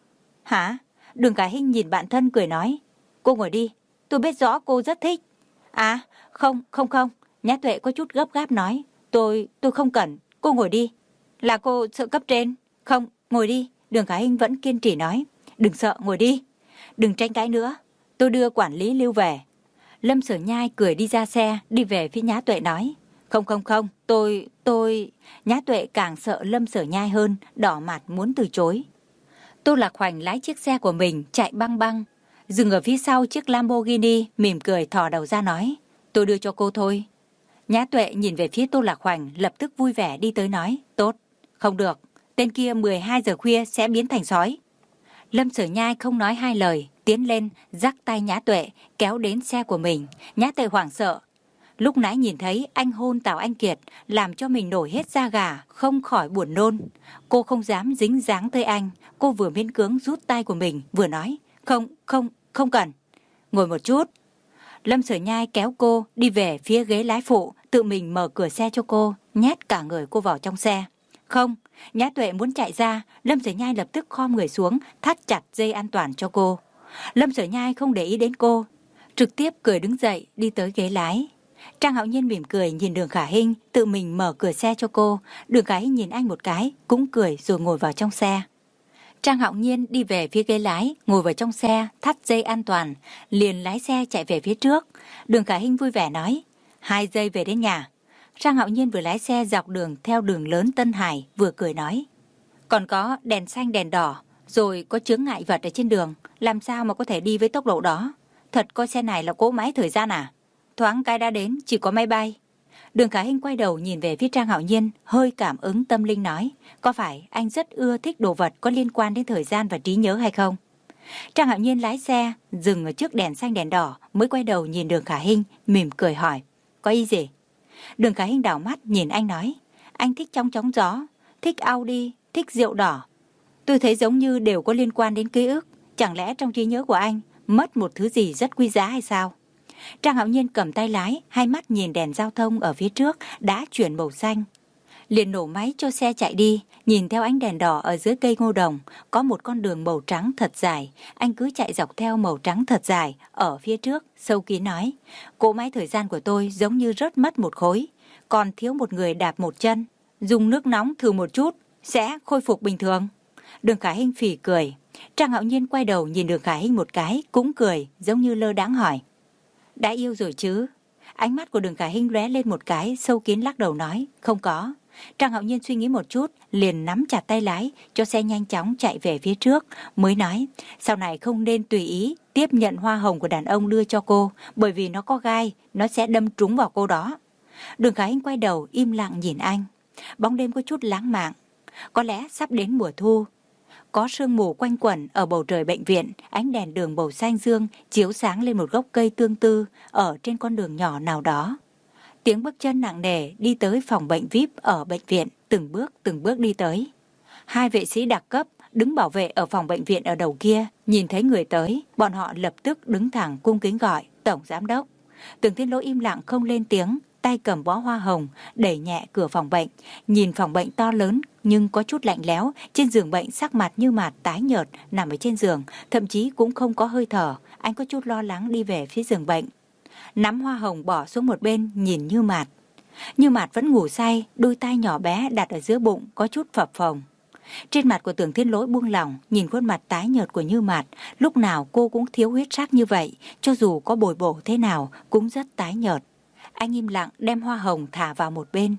Hả? Đường Khải Hinh nhìn bạn thân cười nói. Cô ngồi đi, tôi biết rõ cô rất thích. À, không, không không, Nhã Tuệ có chút gấp gáp nói. Tôi, tôi không cần, cô ngồi đi. Là cô sợ cấp trên? Không, ngồi đi. Đường Khải Hinh vẫn kiên trì nói. Đừng sợ, ngồi đi. Đừng tranh cãi nữa. Tôi đưa quản lý Lưu về. Lâm Sở Nhai cười đi ra xe, đi về phía Nhã Tuệ nói. Không không không, tôi, tôi... Nhã Tuệ càng sợ Lâm Sở Nhai hơn, đỏ mặt muốn từ chối. Tô Lạc Hoành lái chiếc xe của mình chạy băng băng, dừng ở phía sau chiếc Lamborghini, mỉm cười thò đầu ra nói. Tôi đưa cho cô thôi. Nhã Tuệ nhìn về phía Tô Lạc Hoành, lập tức vui vẻ đi tới nói. Tốt, không được, tên kia mười hai giờ khuya sẽ biến thành sói. Lâm Sở Nhai không nói hai lời, tiến lên, dắt tay Nhã Tuệ, kéo đến xe của mình. Nhã Tuệ hoảng sợ. Lúc nãy nhìn thấy anh hôn Tào Anh Kiệt, làm cho mình nổi hết da gà, không khỏi buồn nôn. Cô không dám dính dáng tới anh, cô vừa miễn cưỡng rút tay của mình, vừa nói. Không, không, không cần. Ngồi một chút. Lâm Sở Nhai kéo cô đi về phía ghế lái phụ, tự mình mở cửa xe cho cô, nhét cả người cô vào trong xe. Không, Nhã Tuệ muốn chạy ra, Lâm Sở Nhai lập tức khom người xuống, thắt chặt dây an toàn cho cô. Lâm Sở Nhai không để ý đến cô, trực tiếp cười đứng dậy đi tới ghế lái. Trang Hạo Nhiên mỉm cười nhìn Đường Khải Hinh, tự mình mở cửa xe cho cô. Đường Khải Hinh nhìn anh một cái, cũng cười rồi ngồi vào trong xe. Trang Hạo Nhiên đi về phía ghế lái, ngồi vào trong xe, thắt dây an toàn, liền lái xe chạy về phía trước. Đường Khải Hinh vui vẻ nói, hai giây về đến nhà. Trang Hạo Nhiên vừa lái xe dọc đường theo đường lớn Tân Hải, vừa cười nói. Còn có đèn xanh đèn đỏ, rồi có chướng ngại vật ở trên đường, làm sao mà có thể đi với tốc độ đó? Thật coi xe này là cỗ máy thời gian à? Thoáng cái đã đến, chỉ có máy bay. Đường Khải Hinh quay đầu nhìn về phía Trang Hạo Nhiên, hơi cảm ứng tâm linh nói, có phải anh rất ưa thích đồ vật có liên quan đến thời gian và trí nhớ hay không? Trang Hạo Nhiên lái xe, dừng ở trước đèn xanh đèn đỏ, mới quay đầu nhìn Đường Khải Hinh, mỉm cười hỏi, có ý gì? Đường Khải Hinh đảo mắt nhìn anh nói, anh thích trong chóng gió, thích Audi, thích rượu đỏ. Tôi thấy giống như đều có liên quan đến ký ức, chẳng lẽ trong trí nhớ của anh mất một thứ gì rất quý giá hay sao? Trang Hạo Nhiên cầm tay lái, hai mắt nhìn đèn giao thông ở phía trước đã chuyển màu xanh. Liền nổ máy cho xe chạy đi, nhìn theo ánh đèn đỏ ở dưới cây ngô đồng, có một con đường màu trắng thật dài, anh cứ chạy dọc theo màu trắng thật dài, ở phía trước, sâu kín nói, cỗ máy thời gian của tôi giống như rớt mất một khối, còn thiếu một người đạp một chân, dùng nước nóng thử một chút, sẽ khôi phục bình thường. Đường Khải Hinh phì cười, Trang Hạo Nhiên quay đầu nhìn Đường Khải Hinh một cái, cũng cười, giống như lơ đãng hỏi. Đã yêu rồi chứ? Ánh mắt của Đường Khải Hinh lóe lên một cái, sâu kín lắc đầu nói, không có. Trang Hạo Nhiên suy nghĩ một chút, liền nắm chặt tay lái, cho xe nhanh chóng chạy về phía trước, mới nói, sau này không nên tùy ý tiếp nhận hoa hồng của đàn ông đưa cho cô, bởi vì nó có gai, nó sẽ đâm trúng vào cô đó. Đường Khải Hinh quay đầu im lặng nhìn anh. Bóng đêm có chút lãng mạn, có lẽ sắp đến mùa thu. Có sương mù quanh quẩn ở bầu trời bệnh viện, ánh đèn đường màu xanh dương chiếu sáng lên một gốc cây tương tư ở trên con đường nhỏ nào đó. Tiếng bước chân nặng nề đi tới phòng bệnh vi ai pi ở bệnh viện, từng bước từng bước đi tới. Hai vệ sĩ đặc cấp đứng bảo vệ ở phòng bệnh viện ở đầu kia, nhìn thấy người tới, bọn họ lập tức đứng thẳng cung kính gọi, tổng giám đốc. Tưởng Thiên Lỗi im lặng không lên tiếng, tay cầm bó hoa hồng, đẩy nhẹ cửa phòng bệnh, nhìn phòng bệnh to lớn nhưng có chút lạnh lẽo, trên giường bệnh sắc mặt như mạt tái nhợt nằm ở trên giường, thậm chí cũng không có hơi thở, anh có chút lo lắng đi về phía giường bệnh. Nắm hoa hồng bỏ xuống một bên, nhìn Như Mạt. Như Mạt vẫn ngủ say, đôi tay nhỏ bé đặt ở giữa bụng có chút phập phồng. Trên mặt của Tưởng Thiên Lỗi buông lỏng, nhìn khuôn mặt tái nhợt của Như Mạt, lúc nào cô cũng thiếu huyết sắc như vậy, cho dù có bồi bổ thế nào cũng rất tái nhợt. Anh im lặng đem hoa hồng thả vào một bên,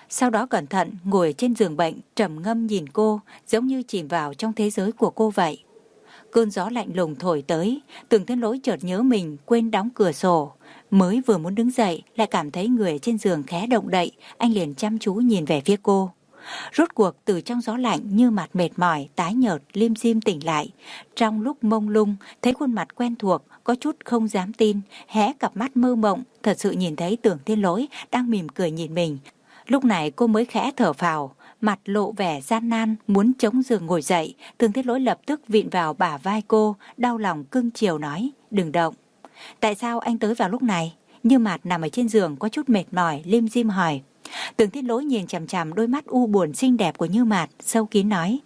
Sau đó cẩn thận ngồi trên giường bệnh, trầm ngâm nhìn cô, giống như chìm vào trong thế giới của cô vậy. Cơn gió lạnh lùng thổi tới, Tưởng Thiên Lỗi chợt nhớ mình quên đóng cửa sổ. Mới vừa muốn đứng dậy, lại cảm thấy người trên giường khẽ động đậy, anh liền chăm chú nhìn về phía cô. Rốt cuộc từ trong gió lạnh như mặt mệt mỏi, tái nhợt, lim dim tỉnh lại. Trong lúc mông lung, thấy khuôn mặt quen thuộc, có chút không dám tin, hé cặp mắt mơ mộng, thật sự nhìn thấy Tưởng Thiên Lỗi đang mỉm cười nhìn mình. Lúc này cô mới khẽ thở phào, mặt lộ vẻ gian nan, muốn chống giường ngồi dậy. Tưởng Thiên Lỗi lập tức vịn vào bả vai cô, đau lòng cưng chiều nói, đừng động. Tại sao anh tới vào lúc này? Như Mạt nằm ở trên giường có chút mệt mỏi, lim dim hỏi. Tưởng Thiên Lỗi nhìn chằm chằm đôi mắt u buồn xinh đẹp của Như Mạt, sâu kín nói,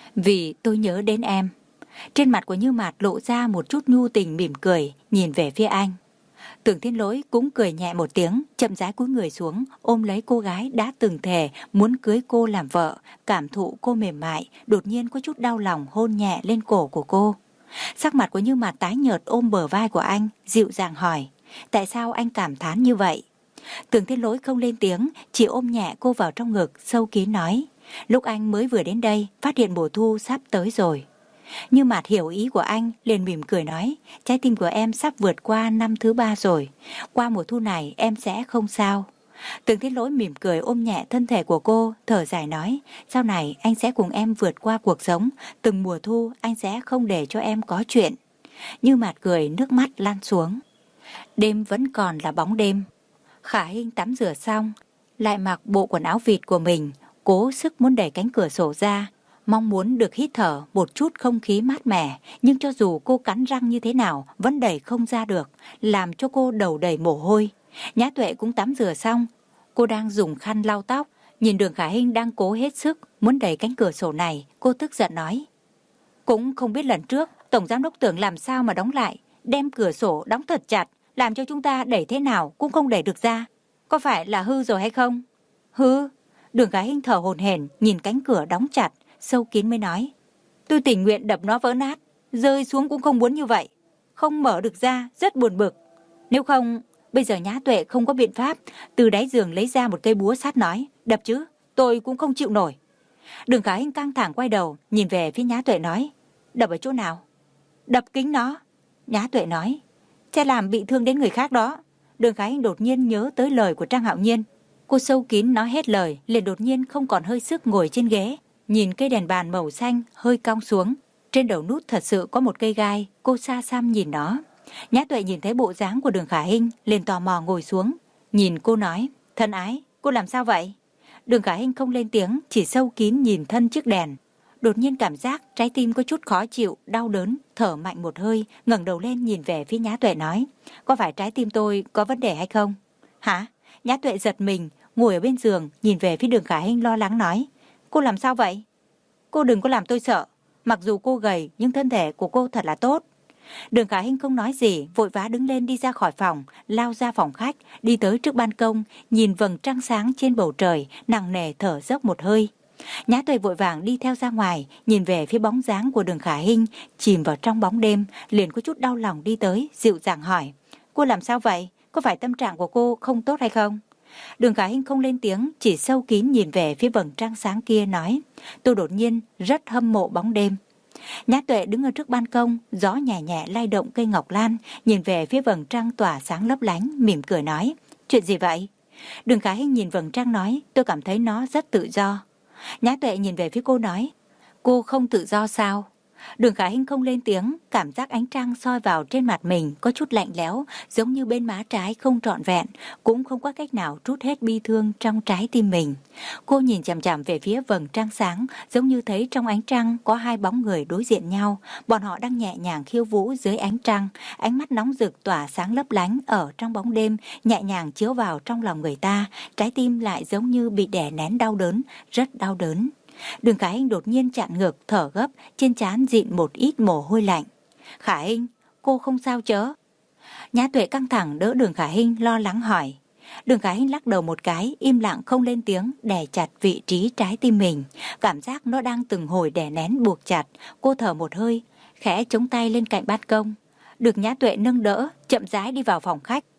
vì tôi nhớ đến em. Trên mặt của Như Mạt lộ ra một chút nhu tình mỉm cười, nhìn về phía anh. Tưởng Thiên Lỗi cũng cười nhẹ một tiếng, chậm rãi cúi người xuống, ôm lấy cô gái đã từng thề muốn cưới cô làm vợ, cảm thụ cô mềm mại, đột nhiên có chút đau lòng hôn nhẹ lên cổ của cô. Sắc mặt của Như Mạt tái nhợt ôm bờ vai của anh, dịu dàng hỏi, tại sao anh cảm thán như vậy? Tưởng Thiên Lỗi không lên tiếng, chỉ ôm nhẹ cô vào trong ngực, sâu kín nói, lúc anh mới vừa đến đây, phát hiện mùa thu sắp tới rồi. Như Mạt hiểu ý của anh, liền mỉm cười nói, trái tim của em sắp vượt qua năm thứ ba rồi, qua mùa thu này em sẽ không sao. Tưởng Thiên Lỗi mỉm cười ôm nhẹ thân thể của cô, thở dài nói, sau này anh sẽ cùng em vượt qua cuộc sống, từng mùa thu anh sẽ không để cho em có chuyện. Như Mạt cười, nước mắt lan xuống. Đêm vẫn còn là bóng đêm. Khả Hinh tắm rửa xong, lại mặc bộ quần áo vịt của mình, cố sức muốn đẩy cánh cửa sổ ra, mong muốn được hít thở một chút không khí mát mẻ, nhưng cho dù cô cắn răng như thế nào vẫn đẩy không ra được, làm cho cô đầu đầy mồ hôi. Nhã Tuệ cũng tắm rửa xong, cô đang dùng khăn lau tóc, nhìn Đường Khả Hinh đang cố hết sức muốn đẩy cánh cửa sổ này, cô tức giận nói, cũng không biết lần trước Tổng Giám đốc Tưởng làm sao mà đóng lại, đem cửa sổ đóng thật chặt, làm cho chúng ta đẩy thế nào cũng không đẩy được ra, có phải là hư rồi hay không? Hư? Đường Khả Hinh thở hổn hển nhìn cánh cửa đóng chặt, sâu kín mới nói, tôi tình nguyện đập nó vỡ nát, rơi xuống cũng không muốn như vậy, không mở được ra, rất buồn bực. Nếu không, bây giờ Nhã Tuệ không có biện pháp, từ đáy giường lấy ra một cây búa sắt nói, đập chứ, tôi cũng không chịu nổi. Đường Khả Hinh căng thẳng quay đầu, nhìn về phía Nhã Tuệ nói, đập ở chỗ nào? Đập kính nó. Nhã Tuệ nói, sẽ làm bị thương đến người khác đó. Đường Khả Hinh đột nhiên nhớ tới lời của Trang Hạo Nhiên. Cô sâu kín nói hết lời, liền đột nhiên không còn hơi sức ngồi trên ghế, nhìn cây đèn bàn màu xanh hơi cong xuống, trên đầu nút thật sự có một cây gai, cô xa xăm nhìn nó. Nhã Tuệ nhìn thấy bộ dáng của Đường Khả Hinh, liền tò mò ngồi xuống, nhìn cô nói, thân ái, cô làm sao vậy? Đường Khả Hinh không lên tiếng, chỉ sâu kín nhìn thân chiếc đèn. Đột nhiên cảm giác trái tim có chút khó chịu, đau đớn, thở mạnh một hơi, ngẩng đầu lên nhìn về phía Nhã Tuệ nói, có phải trái tim tôi có vấn đề hay không? Hả? Nhã Tuệ giật mình, ngồi ở bên giường, nhìn về phía Đường Khả Hinh lo lắng nói, cô làm sao vậy? Cô đừng có làm tôi sợ, mặc dù cô gầy nhưng thân thể của cô thật là tốt. Đường Khả Hinh không nói gì, vội vã đứng lên đi ra khỏi phòng, lao ra phòng khách, đi tới trước ban công, nhìn vầng trăng sáng trên bầu trời, nặng nề thở dốc một hơi. Nhã Tuệ vội vàng đi theo ra ngoài, nhìn về phía bóng dáng của Đường Khả Hinh, chìm vào trong bóng đêm, liền có chút đau lòng đi tới, dịu dàng hỏi, cô làm sao vậy? Có phải tâm trạng của cô không tốt hay không? Đường Khả Hinh không lên tiếng, chỉ sâu kín nhìn về phía vầng trăng sáng kia nói, tôi đột nhiên rất hâm mộ bóng đêm. Nhã Tuệ đứng ở trước ban công, gió nhẹ nhẹ lay động cây ngọc lan, nhìn về phía vầng trăng tỏa sáng lấp lánh, mỉm cười nói, chuyện gì vậy? Đường Khả Hinh nhìn vầng trăng nói, tôi cảm thấy nó rất tự do. Nhã Tuệ nhìn về phía cô nói, cô không tự do sao? Đường Khả Hinh không lên tiếng, cảm giác ánh trăng soi vào trên mặt mình có chút lạnh lẽo, giống như bên má trái không trọn vẹn, cũng không có cách nào trút hết bi thương trong trái tim mình. Cô nhìn chằm chằm về phía vầng trăng sáng, giống như thấy trong ánh trăng có hai bóng người đối diện nhau, bọn họ đang nhẹ nhàng khiêu vũ dưới ánh trăng, ánh mắt nóng rực tỏa sáng lấp lánh ở trong bóng đêm, nhẹ nhàng chiếu vào trong lòng người ta, trái tim lại giống như bị đè nén đau đớn, rất đau đớn. Đường Khả Hinh đột nhiên chặn ngực, thở gấp, trên trán dịn một ít mồ hôi lạnh. Khả Hinh, cô không sao chớ? Nhã Tuệ căng thẳng đỡ Đường Khả Hinh, lo lắng hỏi. Đường Khả Hinh lắc đầu một cái, im lặng không lên tiếng, đè chặt vị trí trái tim mình. Cảm giác nó đang từng hồi đè nén buộc chặt. Cô thở một hơi, khẽ chống tay lên cạnh ban công. Được Nhã Tuệ nâng đỡ, chậm rãi đi vào phòng khách.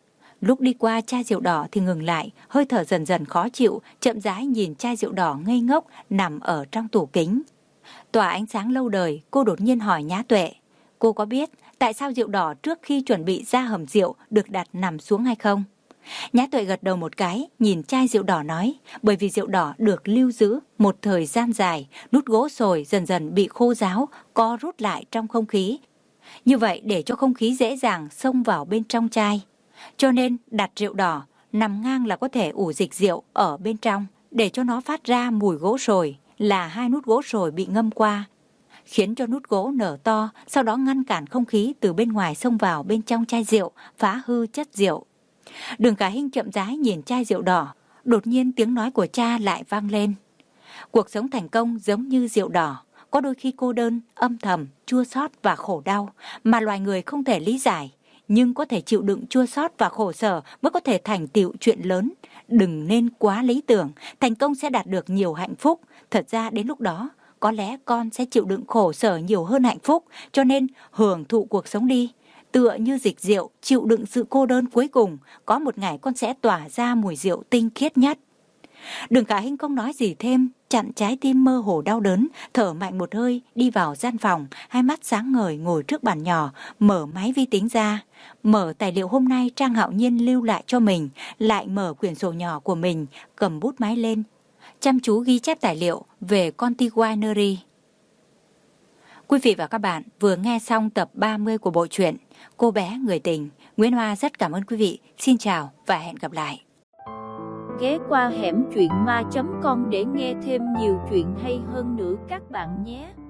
Lúc đi qua chai rượu đỏ thì ngừng lại, hơi thở dần dần khó chịu, chậm rãi nhìn chai rượu đỏ ngây ngốc nằm ở trong tủ kính. Tỏa ánh sáng lâu đời, cô đột nhiên hỏi Nhã Tuệ, cô có biết tại sao rượu đỏ trước khi chuẩn bị ra hầm rượu được đặt nằm xuống hay không? Nhã Tuệ gật đầu một cái, nhìn chai rượu đỏ nói, bởi vì rượu đỏ được lưu giữ một thời gian dài, nút gỗ sồi dần dần bị khô ráo, co rút lại trong không khí. Như vậy để cho không khí dễ dàng xông vào bên trong chai. Cho nên đặt rượu đỏ nằm ngang là có thể ủ dịch rượu ở bên trong, để cho nó phát ra mùi gỗ sồi là hai nút gỗ sồi bị ngâm qua, khiến cho nút gỗ nở to, sau đó ngăn cản không khí từ bên ngoài xông vào bên trong chai rượu, phá hư chất rượu. Đường Khả Hinh chậm rãi nhìn chai rượu đỏ, đột nhiên tiếng nói của cha lại vang lên. Cuộc sống thành công giống như rượu đỏ, có đôi khi cô đơn, âm thầm, chua xót và khổ đau mà loài người không thể lý giải, nhưng có thể chịu đựng chua xót và khổ sở mới có thể thành tựu chuyện lớn. Đừng nên quá lý tưởng, thành công sẽ đạt được nhiều hạnh phúc. Thật ra đến lúc đó, có lẽ con sẽ chịu đựng khổ sở nhiều hơn hạnh phúc, cho nên hưởng thụ cuộc sống đi. Tựa như dịch rượu, chịu đựng sự cô đơn cuối cùng, có một ngày con sẽ tỏa ra mùi rượu tinh khiết nhất. Đường Khả Hinh không nói gì thêm, chặn trái tim mơ hồ đau đớn, thở mạnh một hơi, đi vào gian phòng, hai mắt sáng ngời ngồi trước bàn nhỏ, mở máy vi tính ra, mở tài liệu hôm nay Trang Hạo Nhiên lưu lại cho mình, lại mở quyển sổ nhỏ của mình, cầm bút máy lên, chăm chú ghi chép tài liệu về Conti Winery. Quý vị và các bạn vừa nghe xong tập ba mươi của bộ truyện Cô bé người tình. Nguyễn Hoa rất cảm ơn quý vị. Xin chào và hẹn gặp lại. Ghé qua hẻm truyện ma chấm com để nghe thêm nhiều chuyện hay hơn nữa các bạn nhé.